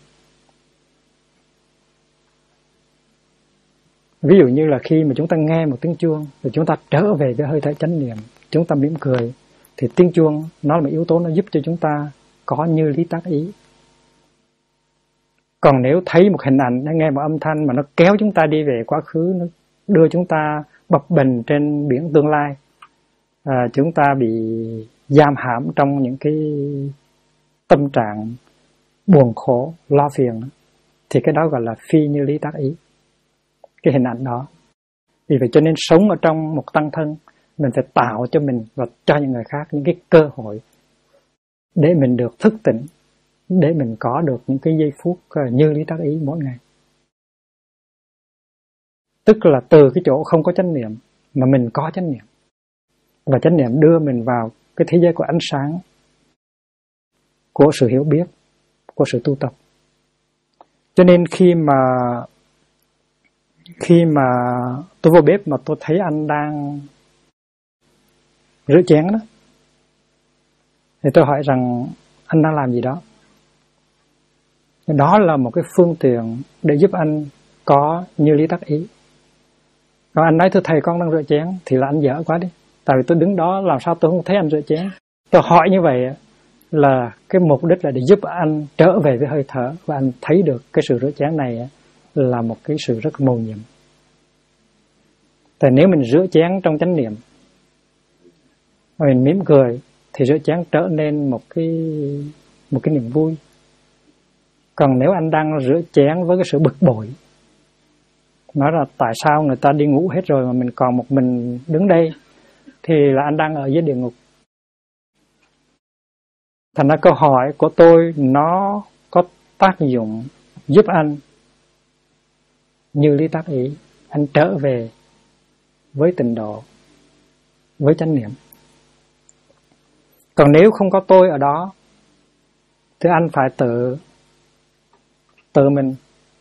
Ví dụ như là khi mà chúng ta nghe một tiếng chuông rồi chúng ta trở về với hơi thở chánh niệm, chúng ta mỉm cười, thì tiếng chuông nó là một yếu tố nó giúp cho chúng ta có như lý tác ý. Còn nếu thấy một hình ảnh, nghe một âm thanh mà nó kéo chúng ta đi về quá khứ, nó đưa chúng ta bập bềnh trên biển tương lai, chúng ta bị giam hãm trong những cái tâm trạng buồn khổ, lo phiền, thì cái đó gọi là phi như lý tác ý, cái hình ảnh đó. Vì vậy cho nên sống ở trong một tăng thân, mình phải tạo cho mình và cho những người khác những cái cơ hội để mình được thức tỉnh, để mình có được những cái giây phút như lý tác ý mỗi ngày. Tức là từ cái chỗ không có chánh niệm mà mình có chánh niệm, và chánh niệm đưa mình vào cái thế giới của ánh sáng, của sự hiểu biết, của sự tu tập. Cho nên khi mà tôi vào bếp mà tôi thấy anh đang rửa chén đó, thì tôi hỏi rằng anh đang làm gì đó. Đó là một cái phương tiện để giúp anh có như lý tác ý. Còn anh nói thưa thầy con đang rửa chén thì là anh dở quá đi. Tại vì tôi đứng đó làm sao tôi không thấy anh rửa chén. Tôi hỏi như vậy là cái mục đích là để giúp anh trở về với hơi thở, và anh thấy được cái sự rửa chén này là một cái sự rất mầu nhiệm. Tại nếu mình rửa chén trong chánh niệm, mình mỉm cười, thì rửa chén trở nên một cái niềm vui. Còn nếu anh đang rửa chén với cái sự bực bội, nói là tại sao người ta đi ngủ hết rồi mà mình còn một mình đứng đây, thì là anh đang ở dưới địa ngục. Thành ra câu hỏi của tôi nó có tác dụng giúp anh như lý tác ý, anh trở về với tịnh độ, với chánh niệm. Còn nếu không có tôi ở đó thì anh phải tự mình.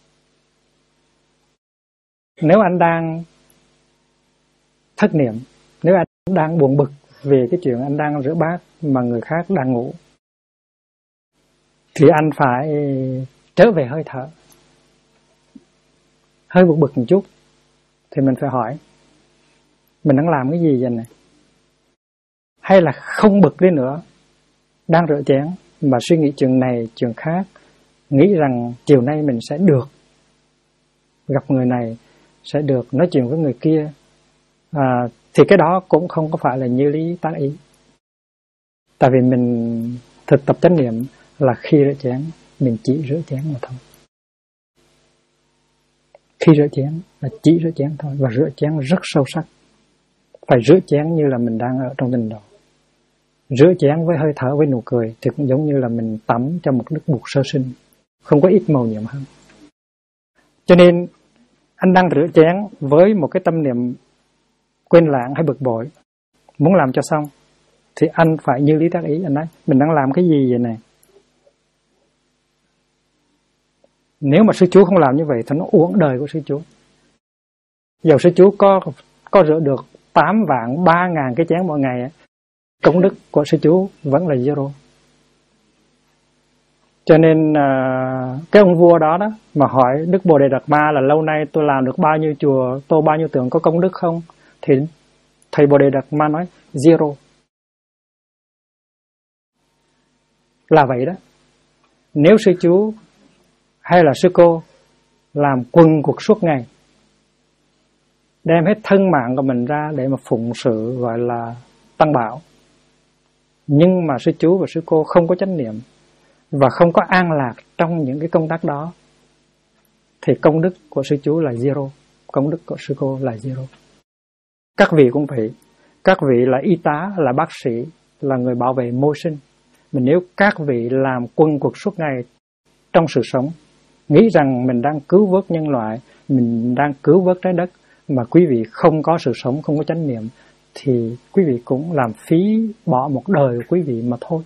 Nếu anh đang thất niệm, nếu anh đang buồn bực về cái chuyện anh đang rửa bát mà người khác đang ngủ, thì anh phải trở về hơi thở. Hơi buồn bực một chút thì mình phải hỏi mình đang làm cái gì vậy này? Hay là không bực đi nữa, đang rửa chén mà suy nghĩ chuyện này chuyện khác, nghĩ rằng chiều nay mình sẽ được gặp người này, sẽ được nói chuyện với người kia, thì cái đó cũng không có phải là như lý tác ý. Tại vì mình thực tập chánh niệm là khi rửa chén mình chỉ rửa chén mà thôi. Khi rửa chén là chỉ rửa chén thôi, và rửa chén rất sâu sắc. Phải rửa chén như là mình đang ở trong tịnh độ. Rửa chén với hơi thở, với nụ cười thì cũng giống như là mình tắm trong một nước bùn sơ sinh, không có ít màu nhiệm hơn. Cho nên anh đang rửa chén với một cái tâm niệm quên lãng hay bực bội, muốn làm cho xong, thì anh phải như lý tác ý. Anh nói mình đang làm cái gì vậy này? Nếu mà sư chú không làm như vậy thì nó uổng đời của sư chú. Dầu sư chú có rửa được 8 vạn 3 ngàn cái chén mỗi ngày, công đức của sư chú vẫn là zero. Cho nên cái ông vua đó mà hỏi Đức Bồ Đề Đạt Ma là lâu nay tôi làm được bao nhiêu chùa, tôi bao nhiêu tượng có công đức không? Thì thầy Bồ Đề Đạt Ma nói zero. Là vậy đó. Nếu sư chú hay là sư cô làm quần quật suốt ngày, đem hết thân mạng của mình ra để mà phụng sự gọi là tăng bảo. Nhưng mà sư chú và sư cô không có chánh niệm và không có an lạc trong những cái công tác đó, thì công đức của sư chú là zero, công đức của sư cô là zero. Các vị cũng vậy. Các vị là y tá, là bác sĩ, là người bảo vệ môi sinh. Mình nếu các vị làm quần quật suốt ngày trong sự sống, nghĩ rằng mình đang cứu vớt nhân loại, mình đang cứu vớt trái đất, mà quý vị không có sự sống, không có chánh niệm, thì quý vị cũng làm phí bỏ một đời của quý vị mà thôi.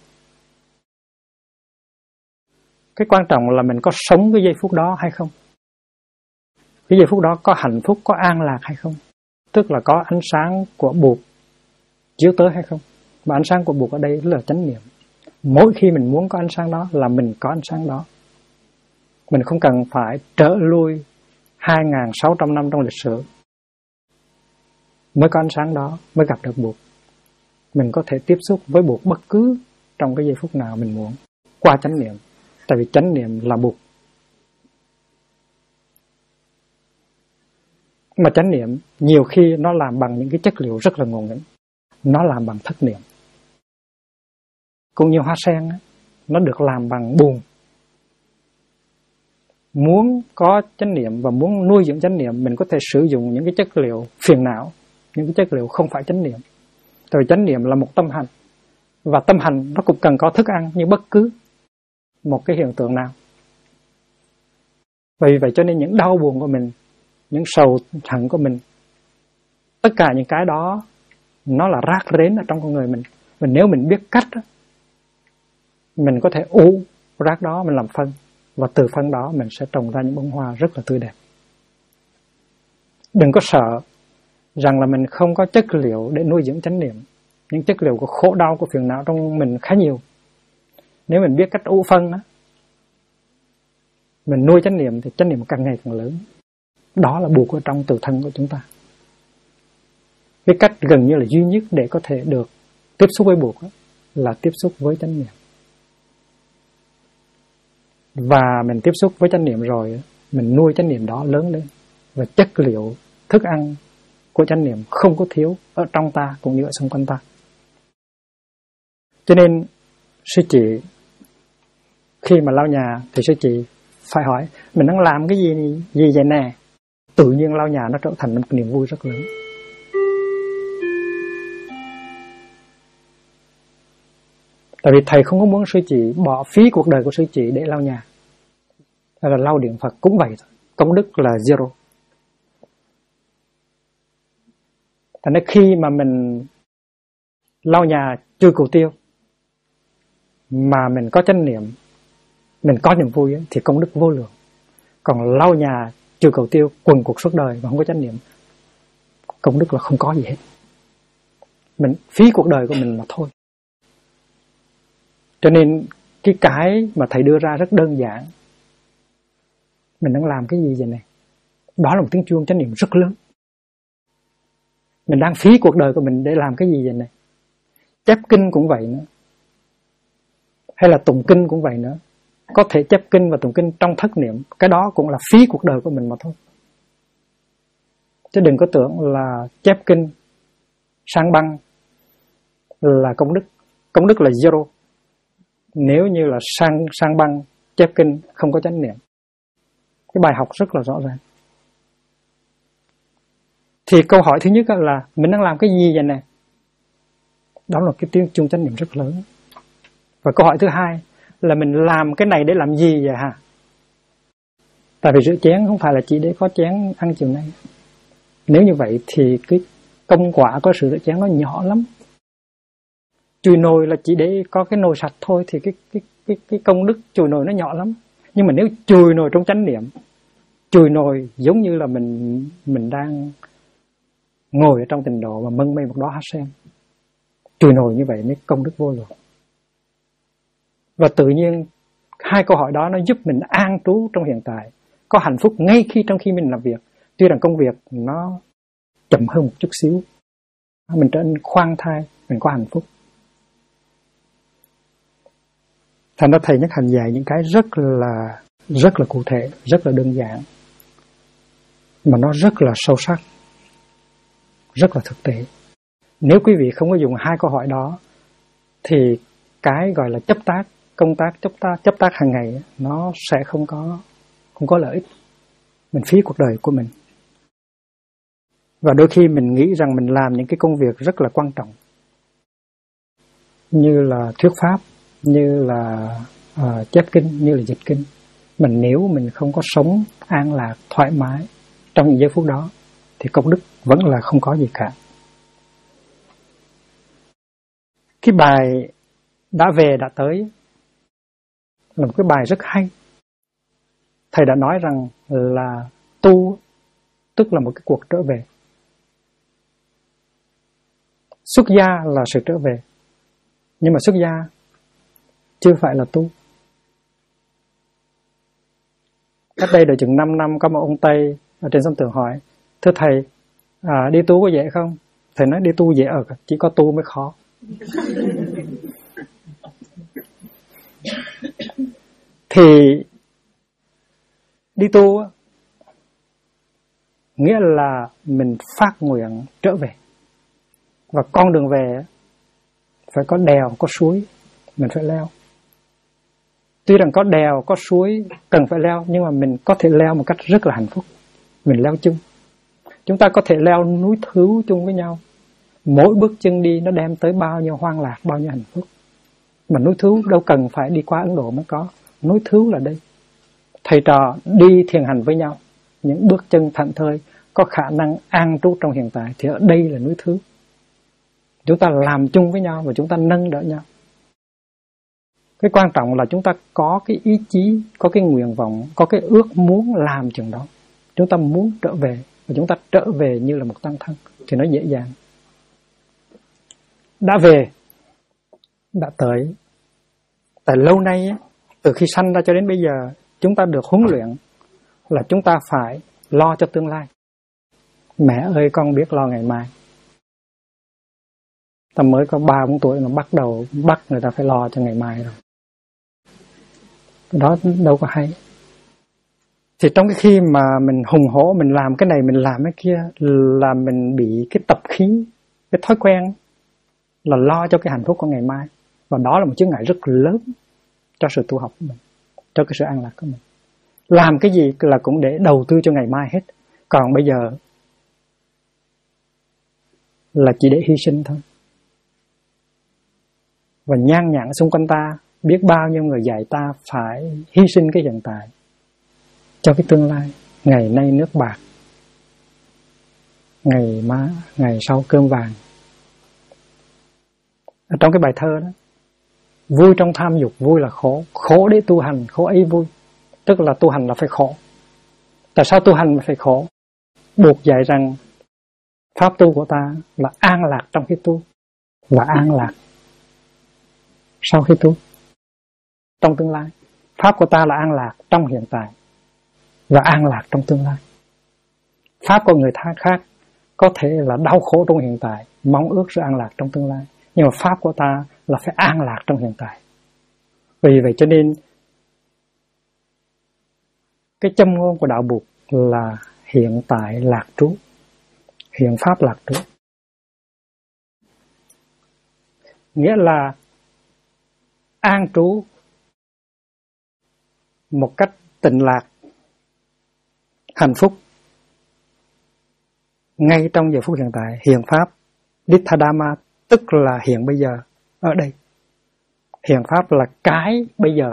Cái quan trọng là mình có sống cái giây phút đó hay không. Cái giây phút đó có hạnh phúc, có an lạc hay không. Tức là có ánh sáng của Bụt chiếu tới hay không. Mà ánh sáng của Bụt ở đây là chánh niệm. Mỗi khi mình muốn có ánh sáng đó là mình có ánh sáng đó. Mình không cần phải trở lui 2.600 năm trong lịch sử mới có ánh sáng đó, mới gặp được Bụt. Mình có thể tiếp xúc với Bụt bất cứ trong cái giây phút nào mình muốn, qua chánh niệm. Tại vì chánh niệm là Bụt. Mà chánh niệm nhiều khi nó làm bằng những cái chất liệu rất là ngộ nghĩnh. Nó làm bằng thất niệm. Cũng như hoa sen, nó được làm bằng bùn. Muốn có chánh niệm và muốn nuôi dưỡng chánh niệm, mình có thể sử dụng những cái chất liệu phiền não, những cái chất liệu không phải chánh niệm. Tại vì chánh niệm là một tâm hành, và tâm hành nó cũng cần có thức ăn như bất cứ một cái hiện tượng nào. Vì vậy cho nên những đau buồn của mình, những sầu hận của mình, tất cả những cái đó nó là rác rến ở trong con người mình. Và nếu mình biết cách, mình có thể ủ rác đó, mình làm phân, và từ phân đó mình sẽ trồng ra những bông hoa rất là tươi đẹp. Đừng có sợ rằng là mình không có chất liệu để nuôi dưỡng chánh niệm. Những chất liệu của khổ đau, của phiền não trong mình khá nhiều. Nếu mình biết cách ủ phân đó, mình nuôi chánh niệm thì chánh niệm càng ngày càng lớn. Đó là Bụt ở trong tự thân của chúng ta. Cái cách gần như là duy nhất để có thể được tiếp xúc với Bụt là tiếp xúc với chánh niệm. Và mình tiếp xúc với chánh niệm rồi, mình nuôi chánh niệm đó lớn lên. Và chất liệu, thức ăn của chánh niệm không có thiếu ở trong ta cũng như ở xung quanh ta. Cho nên sư chị khi mà lau nhà thì sư chị phải hỏi mình đang làm cái gì vậy nè. Tự nhiên lau nhà nó trở thành một niềm vui rất lớn. Tại vì thầy không có muốn sư chị bỏ phí cuộc đời của sư chị để lau nhà, hay là lau điện Phật cũng vậy thôi. Công đức là zero. Thành ra khi mà mình lau nhà chưa cầu tiêu mà mình có chánh niệm, mình có niềm vui ấy, thì công đức vô lượng. Còn lau nhà chưa cầu tiêu quần cuộc suốt đời mà không có chánh niệm, công đức là không có gì hết. Mình phí cuộc đời của mình mà thôi. Cho nên cái mà thầy đưa ra rất đơn giản. Mình đang làm cái gì vậy này? Đó là một tiếng chuông chánh niệm rất lớn. Mình đang phí cuộc đời của mình để làm cái gì vậy này? Chép kinh cũng vậy nữa. Hay là tụng kinh cũng vậy nữa. Có thể chép kinh và tụng kinh trong thất niệm, cái đó cũng là phí cuộc đời của mình mà thôi. Chứ đừng có tưởng là chép kinh sang băng là công đức. Công đức là zero. Nếu như là sang băng chép kinh không có chánh niệm. Cái bài học rất là rõ ràng. Thì câu hỏi thứ nhất là mình đang làm cái gì vậy nè? Đó là cái tiếng chuông chánh niệm rất lớn. Và câu hỏi thứ hai là mình làm cái này để làm gì vậy hả? Tại vì rửa chén không phải là chỉ để có chén ăn chiều nay. Nếu như vậy thì cái công quả của sự rửa chén nó nhỏ lắm. Chùi nồi là chỉ để có cái nồi sạch thôi, thì cái công đức chùi nồi nó nhỏ lắm. Nhưng mà nếu chùi nồi trong chánh niệm, chùi nồi giống như là mình đang ngồi ở trong tịnh độ và mân mê một đóa hoa sen. Chùi nồi như vậy mới công đức vô lượng. Và tự nhiên hai câu hỏi đó nó giúp mình an trú trong hiện tại, có hạnh phúc ngay trong khi mình làm việc. Tuy rằng công việc nó chậm hơn một chút xíu, mình trở nên khoan thai, mình có hạnh phúc. Thành ra thầy Nhất Hạnh dạy những cái rất là cụ thể, rất là đơn giản. mà nó rất là sâu sắc, rất là thực tế. Nếu quý vị không có dùng hai câu hỏi đó thì cái gọi là chấp tác, công tác chấp tác hàng ngày nó sẽ không có lợi ích. Mình phí cuộc đời của mình. Và đôi khi mình nghĩ rằng mình làm những cái công việc rất là quan trọng, như là thuyết pháp, như là chép kinh, như là dịch kinh. Mà nếu mình không có sống an lạc, thoải mái trong những giây phút đó thì công đức vẫn là không có gì cả. Cái bài đã về đã tới là một cái bài rất hay. Thầy đã nói rằng là tu tức là một cái cuộc trở về. Xuất gia là sự trở về, nhưng mà xuất gia chưa phải là tu. Cách đây đợi chừng 5 năm có một ông Tây ở trên sông Tường hỏi: thưa thầy, đi tu có dễ không? Thầy nói đi tu dễ chỉ có tu mới khó. Thì đi tu nghĩa là mình phát nguyện trở về. Và con đường về phải có đèo, có suối, mình phải leo. Tuy rằng có đèo, có suối cần phải leo, nhưng mà mình có thể leo một cách rất là hạnh phúc. Mình leo chung. Chúng ta có thể leo núi Thứu chung với nhau. Mỗi bước chân đi nó đem tới bao nhiêu hoang lạc, bao nhiêu hạnh phúc. Mà núi Thứu đâu cần phải đi qua Ấn Độ mới có. Núi Thứu là đây. Thầy trò đi thiền hành với nhau, những bước chân thảnh thơi, có khả năng an trú trong hiện tại, thì ở đây là núi Thứu. Chúng ta làm chung với nhau và chúng ta nâng đỡ nhau. Cái quan trọng là chúng ta có cái ý chí, có cái nguyện vọng, có cái ước muốn làm chừng đó. Chúng ta muốn trở về, và chúng ta trở về như là một tăng thân thì nó dễ dàng. Đã về, đã tới. Tại lâu nay, từ khi sanh ra cho đến bây giờ, chúng ta được huấn luyện là chúng ta phải lo cho tương lai. Mẹ ơi, con biết lo ngày mai. Ta mới có 3-4 tuổi mà bắt người ta phải lo cho ngày mai rồi. Đó đâu có hay. Thì trong cái khi mà mình hùng hổ, mình làm cái này, mình làm cái kia, là mình bị cái tập khí, cái thói quen là lo cho cái hạnh phúc của ngày mai. Và đó là một chướng ngại rất lớn cho sự tu học của mình, cho cái sự an lạc của mình. Làm cái gì là cũng để đầu tư cho ngày mai hết. Còn bây giờ là chỉ để hy sinh thôi. Và nhan nhản xung quanh ta, biết bao nhiêu người dạy ta phải hy sinh cái hiện tại cho cái tương lai. Ngày nay nước bạc, ngày sau cơm vàng. Ở trong cái bài thơ đó, vui trong tham dục, vui là khổ. Khổ để tu hành, khổ ấy vui. Tức là tu hành là phải khổ. Tại sao tu hành mà phải khổ? Buộc dạy rằng pháp tu của ta là an lạc trong khi tu, và an lạc sau khi tu, trong tương lai. Pháp của ta là an lạc trong hiện tại và an lạc trong tương lai. Pháp của người ta khác có thể là đau khổ trong hiện tại, mong ước sự an lạc trong tương lai. Nhưng mà pháp của ta là phải an lạc trong hiện tại. Vì vậy cho nên cái châm ngôn của đạo Bụt là hiện tại lạc trú, hiện pháp lạc trú. Nghĩa là an trú một cách tịnh lạc, hạnh phúc ngay trong giờ phút hiện tại. Hiện pháp Dittadhamma tức là hiện bây giờ, ở đây. Hiện pháp là cái bây giờ.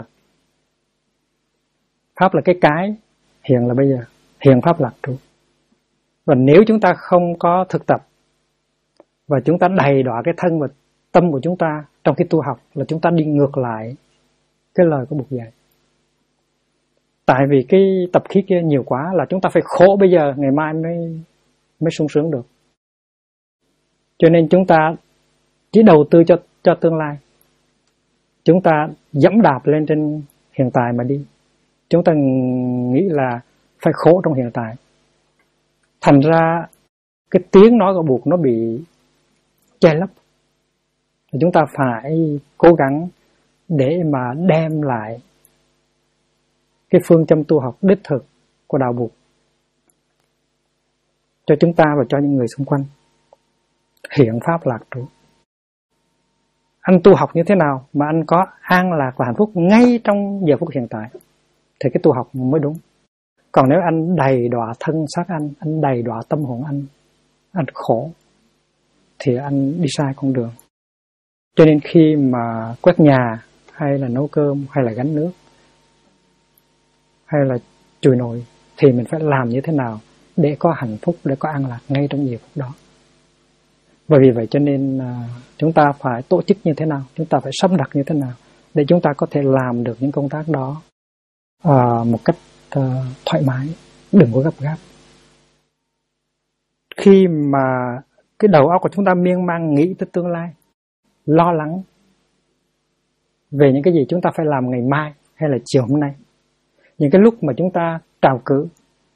Pháp là cái, hiện là bây giờ. Hiện pháp lạc trú. Và nếu chúng ta không có thực tập và chúng ta đầy đọa cái thân và tâm của chúng ta trong khi tu học, là chúng ta đi ngược lại cái lời của Bụt dạy. Tại vì cái tập khí kia nhiều quá là chúng ta phải khổ bây giờ, ngày mai mới sung sướng được. Cho nên chúng ta chỉ đầu tư cho tương lai. Chúng ta dẫm đạp lên trên hiện tại mà đi. Chúng ta nghĩ là phải khổ trong hiện tại. Thành ra cái tiếng nói của Bụt nó bị che lấp. Chúng ta phải cố gắng để mà đem lại cái phương châm tu học đích thực của đạo Bụt cho chúng ta và cho những người xung quanh. Hiện pháp lạc trú. Anh tu học như thế nào mà anh có an lạc và hạnh phúc ngay trong giờ phút hiện tại thì cái tu học mới đúng. Còn nếu anh đầy đọa thân xác anh đầy đọa tâm hồn anh khổ thì anh đi sai con đường. Cho nên khi mà quét nhà hay là nấu cơm hay là gánh nước hay là chùi nồi thì mình phải làm như thế nào để có hạnh phúc, để có an lạc ngay trong giờ phút đó. Bởi vì vậy cho nên chúng ta phải tổ chức như thế nào, chúng ta phải sắp đặt như thế nào để chúng ta có thể làm được những công tác đó một cách thoải mái, đừng có gấp gáp. Khi mà cái đầu óc của chúng ta miên man nghĩ tới tương lai, lo lắng về những cái gì chúng ta phải làm ngày mai hay là chiều hôm nay, những cái lúc mà chúng ta trào cử,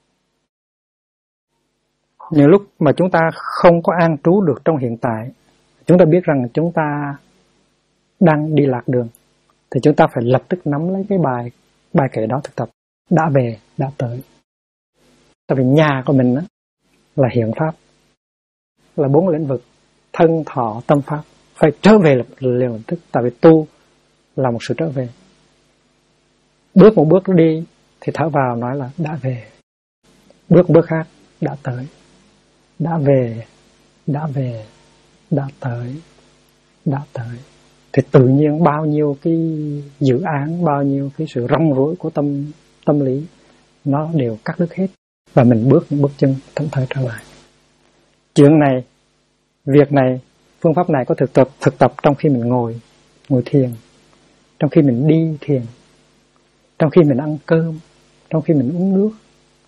những lúc mà chúng ta không có an trú được trong hiện tại, chúng ta biết rằng chúng ta đang đi lạc đường, thì chúng ta phải lập tức nắm lấy cái bài kệ đó thực tập. Đã về, đã tới. Tại vì nhà của mình là hiện pháp, là 4 lĩnh vực thân, thọ, tâm, pháp. Phải trở về liền lập tức. Tại vì tu là một sự trở về. Bước một bước đi thì thở vào nói là đã về. Bước một bước khác đã tới. Đã về, đã về, đã tới, đã tới. Thì tự nhiên bao nhiêu cái dự án, bao nhiêu cái sự rong rối của tâm lý nó đều cắt đứt hết, và mình bước những bước chân thẫn thờ trở lại. Chuyện này, việc này, phương pháp này có thực tập trong khi mình ngồi thiền, trong khi mình đi thiền, trong khi mình ăn cơm, trong khi mình uống nước,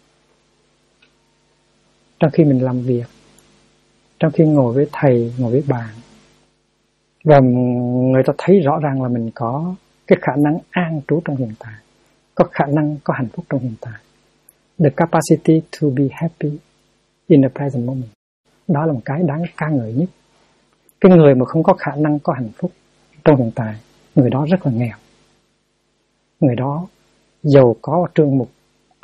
trong khi mình làm việc, trong khi ngồi với thầy, ngồi với bạn. Và người ta thấy rõ ràng là mình có cái khả năng an trú trong hiện tại, có khả năng có hạnh phúc trong hiện tại. The capacity to be happy in the present moment. Đó là một cái đáng ca ngợi nhất. Cái người mà không có khả năng có hạnh phúc trong hiện tại, người đó rất là nghèo. Người đó giàu có trương mục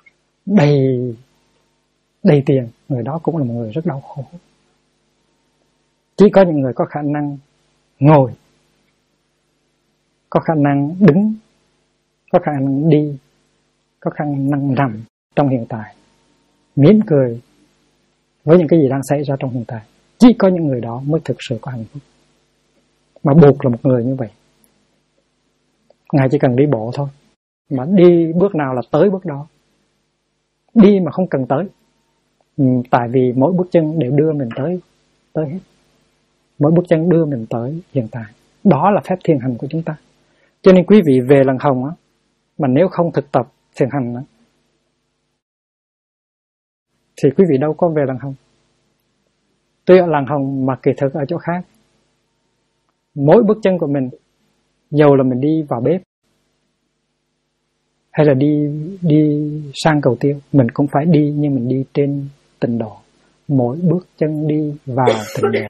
đầy tiền, người đó cũng là một người rất đau khổ. Chỉ có những người có khả năng ngồi, có khả năng đứng, có khả năng đi, có khả năng nằm trong hiện tại, mỉm cười với những cái gì đang xảy ra trong hiện tại. Chỉ có những người đó mới thực sự có hạnh phúc. Mà buộc là một người như vậy, Ngài chỉ cần đi bộ thôi, mà đi bước nào là tới bước đó. Đi mà không cần tới, tại vì mỗi bước chân đều đưa mình tới hết. Mỗi bước chân đưa mình tới hiện tại. Đó là phép thiền hành của chúng ta. Cho nên quý vị về Làng Hồng mà nếu không thực tập thiền hành thì quý vị đâu có về Làng Hồng. Tuy ở Làng Hồng mà kỳ thực ở chỗ khác. Mỗi bước chân của mình, dầu là mình đi vào bếp hay là đi sang cầu tiêu, mình cũng phải đi, nhưng mình đi trên tịnh độ. Mỗi bước chân đi vào tịnh độ.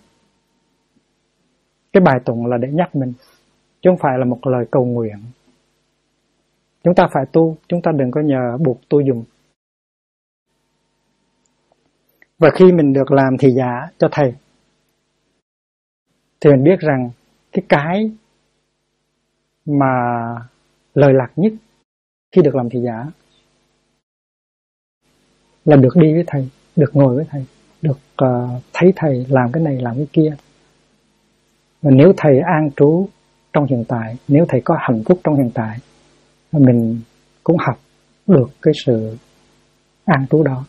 Cái bài tụng là để nhắc mình, chứ không phải là một lời cầu nguyện. Chúng ta phải tu, chúng ta đừng có nhờ buộc tu dùng. Và khi mình được làm thị giả cho thầy, thì mình biết rằng cái mà lời lạc nhất khi được làm thị giả là được đi với thầy, được ngồi với thầy, được thấy thầy làm cái này làm cái kia. Và nếu thầy an trú trong hiện tại, nếu thầy có hạnh phúc trong hiện tại, mình cũng học được cái sự an trú đó.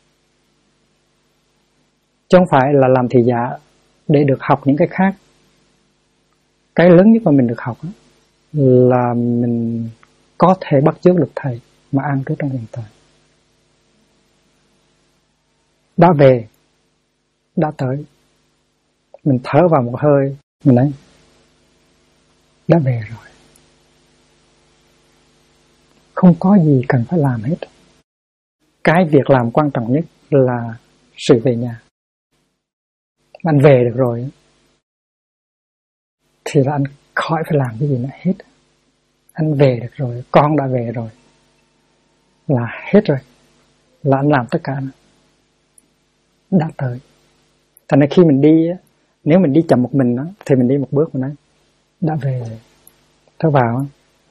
Chứ không phải là làm thị giả để được học những cái khác. Cái lớn nhất mà mình được học là mình có thể bắt chước được thầy mà an trú trong hiện tại. Đã về, đã tới. Mình thở vào một hơi, mình nói đã về rồi. Không có gì cần phải làm hết. Cái việc làm quan trọng nhất là sự về nhà. Anh về được rồi thì là anh khỏi phải làm cái gì nữa hết. Anh về được rồi, con đã về rồi, là hết rồi, là anh làm tất cả nữa. đã tới. Thành ra khi mình đi, nếu mình đi chậm một mình thì mình đi một bước mình nói đã về. Thở vào,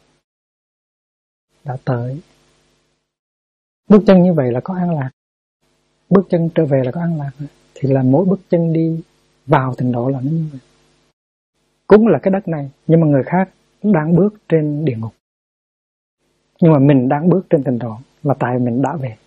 đã tới. Bước chân như vậy là có an lạc. Bước chân trở về là có an lạc. Thì là mỗi bước chân đi vào tịnh độ là nó như vậy. Cũng là cái đất này, nhưng mà người khác đang bước trên địa ngục. Nhưng mà mình đang bước trên tịnh độ là tại mình đã về.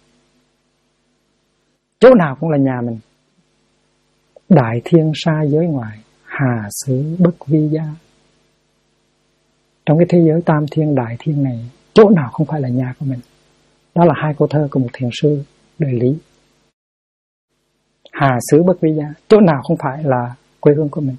Chỗ nào cũng là nhà mình. Đại thiên sa giới ngoại, hà xứ bất vi gia. Trong cái thế giới tam thiên đại thiên này, chỗ nào không phải là nhà của mình. Đó là hai câu thơ của một thiền sư đời Lý. Hà xứ bất vi gia, chỗ nào không phải là quê hương của mình.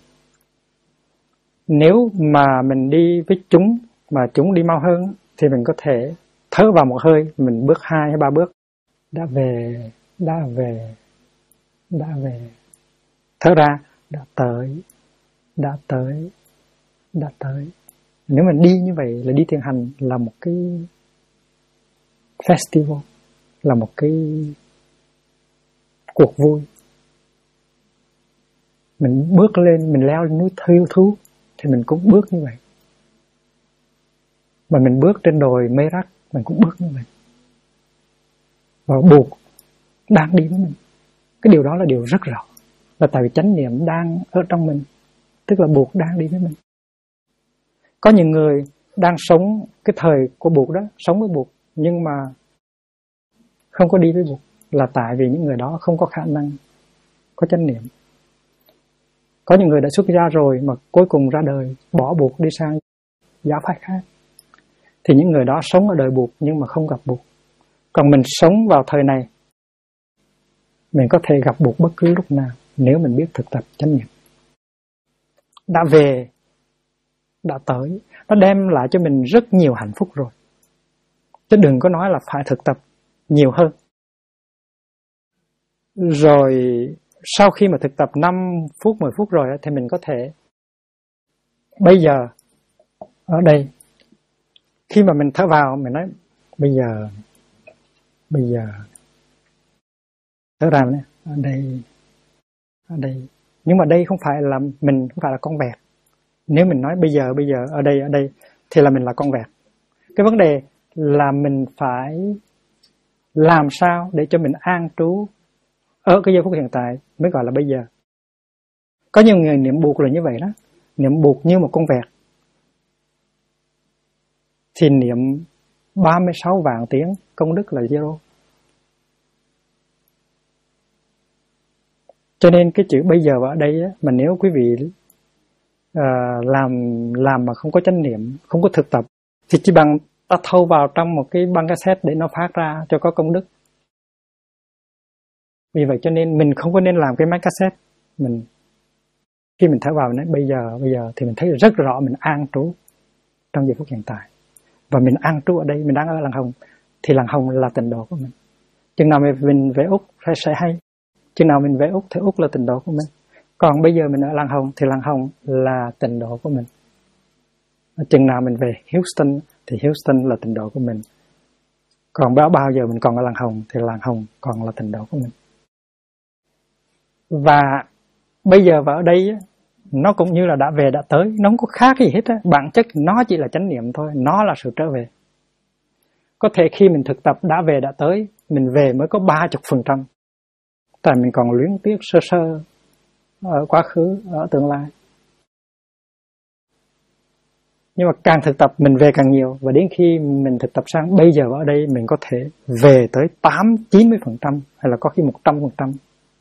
Nếu mà mình đi với chúng, mà chúng đi mau hơn, thì mình có thể thở vào một hơi, mình bước 2 hay 3 bước, đã về, đã về, đã về. Thở ra, đã tới, đã tới, đã tới. Nếu mình đi như vậy là đi thiền hành là một cái festival, là một cái cuộc vui. Mình bước lên, mình leo lên núi Thiêu Thú thì mình cũng bước như vậy. Mà mình bước trên đồi Mê Rắc, mình cũng bước như vậy. Và buộc đang đi với mình. Cái điều đó là điều rất rõ. Là tại vì chánh niệm đang ở trong mình. Tức là buộc đang đi với mình. Có những người đang sống cái thời của buộc đó, sống với buộc, nhưng mà không có đi với buộc. Là tại vì những người đó không có khả năng có chánh niệm. Có những người đã xuất gia rồi mà cuối cùng ra đời bỏ buộc đi sang giáo phái khác. Thì những người đó sống ở đời buộc nhưng mà không gặp buộc. Còn mình sống vào thời này, mình có thể gặp buộc bất cứ lúc nào nếu mình biết thực tập chánh niệm. Đã về, đã tới, nó đem lại cho mình rất nhiều hạnh phúc rồi. Chứ đừng có nói là phải thực tập nhiều hơn. Rồi sau khi mà thực tập 5 phút, 10 phút rồi thì mình có thể bây giờ ở đây, khi mà mình thở vào mình nói bây giờ thở ra này, ở đây. Nhưng mà đây không phải là mình, không phải là con vẹt. Nếu mình nói bây giờ ở đây thì là mình là con vẹt. Cái vấn đề là mình phải làm sao để cho mình an trú ở cái giây phút hiện tại mới gọi là bây giờ. Có nhiều người niệm buộc là như vậy đó, niệm buộc như một con vẹt. Thì niệm 36 vạn tiếng công đức là zero. Cho nên cái chữ bây giờ và ở đây á, mà nếu quý vị làm mà không có chánh niệm, không có thực tập, thì chỉ bằng ta thâu vào trong một cái băng cassette để nó phát ra cho có công đức. Vì vậy cho nên mình không có nên làm cái máy cassette. Khi mình thở vào mình nói bây giờ thì mình thấy rất rõ mình an trú trong giây phút hiện tại. Và mình an trú ở đây, mình đang ở Làng Hồng, thì Làng Hồng là tịnh độ của mình. Chừng nào mình về Úc sẽ hay. Chừng nào mình về Úc thì Úc là tịnh độ của mình. Còn bây giờ mình ở Làng Hồng thì Làng Hồng là tịnh độ của mình. Chừng nào mình về Houston thì Houston là tịnh độ của mình. Còn bao giờ mình còn ở Làng Hồng thì Làng Hồng còn là tịnh độ của mình. Và bây giờ và ở đây nó cũng như là đã về đã tới, nó không có khác gì hết á. Bản chất nó chỉ là chánh niệm thôi, nó là sự trở về. Có thể khi mình thực tập đã về đã tới, mình về mới có 30%. Tại mình còn luyến tiếc sơ ở quá khứ, ở tương lai. Nhưng mà càng thực tập mình về càng nhiều. Và đến khi mình thực tập sang bây giờ ở đây, mình có thể về tới 80-90% hay là có khi 100%.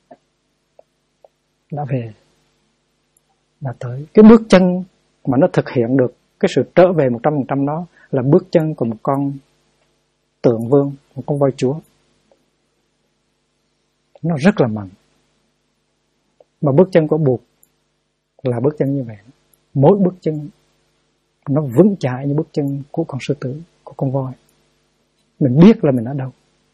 Đã về, đã tới. Cái bước chân mà nó thực hiện được cái sự trở về 100% đó là bước chân của một con tượng vương, một con voi chúa. Nó rất là mạnh. Mà bước chân của Bụt là bước chân như vậy. Mỗi bước chân nó vững chãi như bước chân của con sư tử, của con voi. Mình biết là mình ở đâu.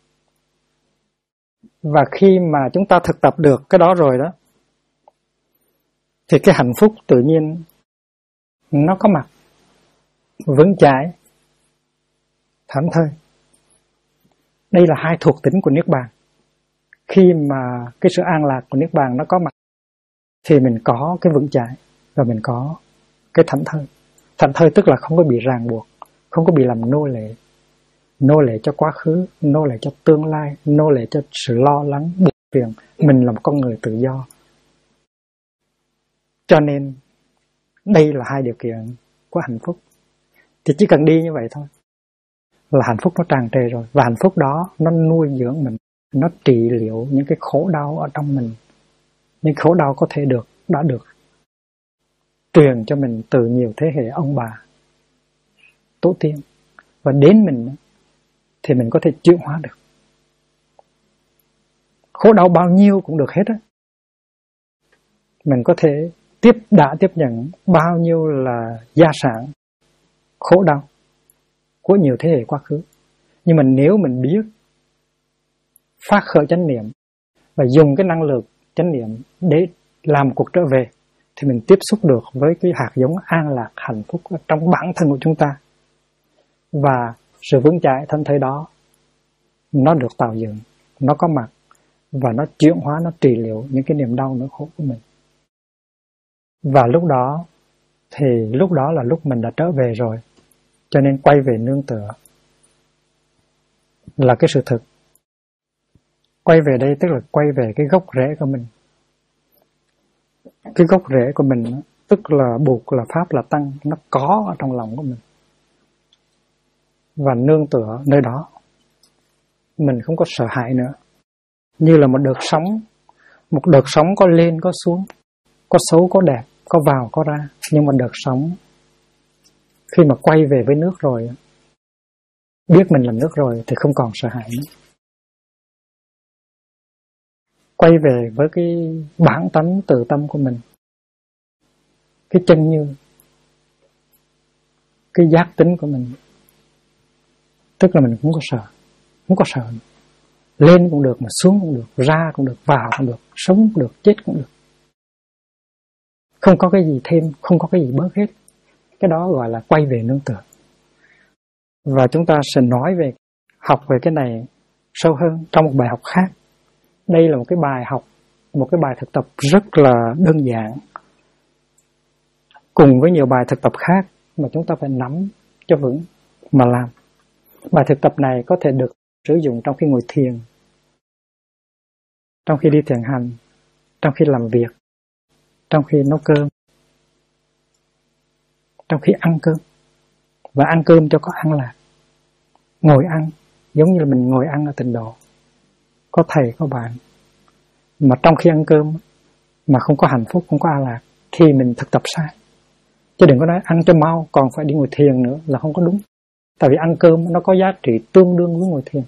Và khi mà chúng ta thực tập được cái đó rồi đó, thì cái hạnh phúc tự nhiên nó có mặt, vững chãi, thảnh thơi. Đây là hai thuộc tính của Niết Bàn. khi mà cái sự an lạc của Niết Bàn nó có mặt thì mình có cái vững chãi và mình có cái thảnh thơi. Thảnh thơi tức là không có bị ràng buộc, không có bị làm nô lệ cho quá khứ, nô lệ cho tương lai, nô lệ cho sự lo lắng, buồn phiền. Mình là một con người tự do. Cho nên đây là hai điều kiện của hạnh phúc. Thì chỉ cần đi như vậy thôi là hạnh phúc nó tràn trề rồi. Và hạnh phúc đó nó nuôi dưỡng mình, nó trị liệu những cái khổ đau ở trong mình. Những khổ đau có thể đã được truyền cho mình từ nhiều thế hệ ông bà, tổ tiên. Và đến mình thì mình có thể chuyển hóa được. Khổ đau bao nhiêu cũng được hết á. Mình có thể đã tiếp nhận bao nhiêu là gia sản khổ đau của nhiều thế hệ quá khứ. Nhưng mà nếu mình biết phát khởi chánh niệm và dùng cái năng lượng chánh niệm để làm cuộc trở về, thì mình tiếp xúc được với cái hạt giống an lạc hạnh phúc ở trong bản thân của chúng ta. Và sự vững chãi thân thể đó nó được tạo dựng, nó có mặt và nó chuyển hóa, nó trị liệu những cái niềm đau nỗi khổ của mình. Và lúc đó là lúc mình đã trở về rồi. Cho nên quay về nương tựa là cái sự thực. Quay về đây tức là quay về cái gốc rễ của mình. Cái gốc rễ của mình tức là Bụt, là Pháp, là Tăng, nó có ở trong lòng của mình. Và nương tựa nơi đó, mình không có sợ hãi nữa. Như là một đợt sóng có lên có xuống, có xấu có đẹp, có vào có ra. Nhưng mà đợt sóng khi mà quay về với nước rồi, biết mình là nước rồi thì không còn sợ hãi nữa. Quay về với cái bản tánh tự tâm của mình, cái chân như, cái giác tính của mình. Tức là mình không có sợ. Lên cũng được, mà xuống cũng được, ra cũng được, vào cũng được, sống cũng được, chết cũng được. Không có cái gì thêm, không có cái gì bớt hết. Cái đó gọi là quay về nương tựa. Và chúng ta sẽ học về cái này sâu hơn trong một bài học khác. Đây là một cái bài học, một cái bài thực tập rất là đơn giản, cùng với nhiều bài thực tập khác mà chúng ta phải nắm cho vững mà làm. Bài thực tập này có thể được sử dụng trong khi ngồi thiền, trong khi đi thiền hành, trong khi làm việc, trong khi nấu cơm, trong khi ăn cơm. Và ăn cơm cho có ăn lạc. Ngồi ăn giống như là mình ngồi ăn ở Tịnh Độ, có thầy có bạn. Mà trong khi ăn cơm mà không có hạnh phúc, không có an lạc, thì mình thực tập sai. Chứ đừng có nói ăn cho mau còn phải đi ngồi thiền nữa là không có đúng. Tại vì ăn cơm nó có giá trị tương đương với ngồi thiền.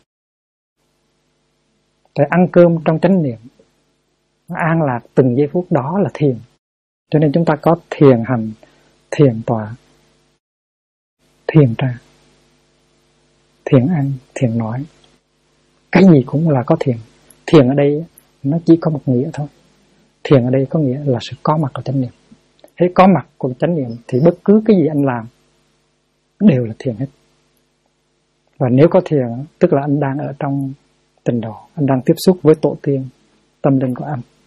Tại ăn cơm trong chánh niệm, an lạc từng giây phút đó là thiền. Cho nên chúng ta có thiền hành, thiền tọa, thiền trà, thiền ăn, thiền nói. Cái gì cũng là có thiền. Thiền ở đây nó chỉ có một nghĩa thôi. Thiền ở đây có nghĩa là sự có mặt của chánh niệm. Hễ có mặt của chánh niệm thì bất cứ cái gì anh làm đều là thiền hết. Và nếu có thiền tức là anh đang ở trong Tịnh Độ, anh đang tiếp xúc với tổ tiên, tâm linh của anh.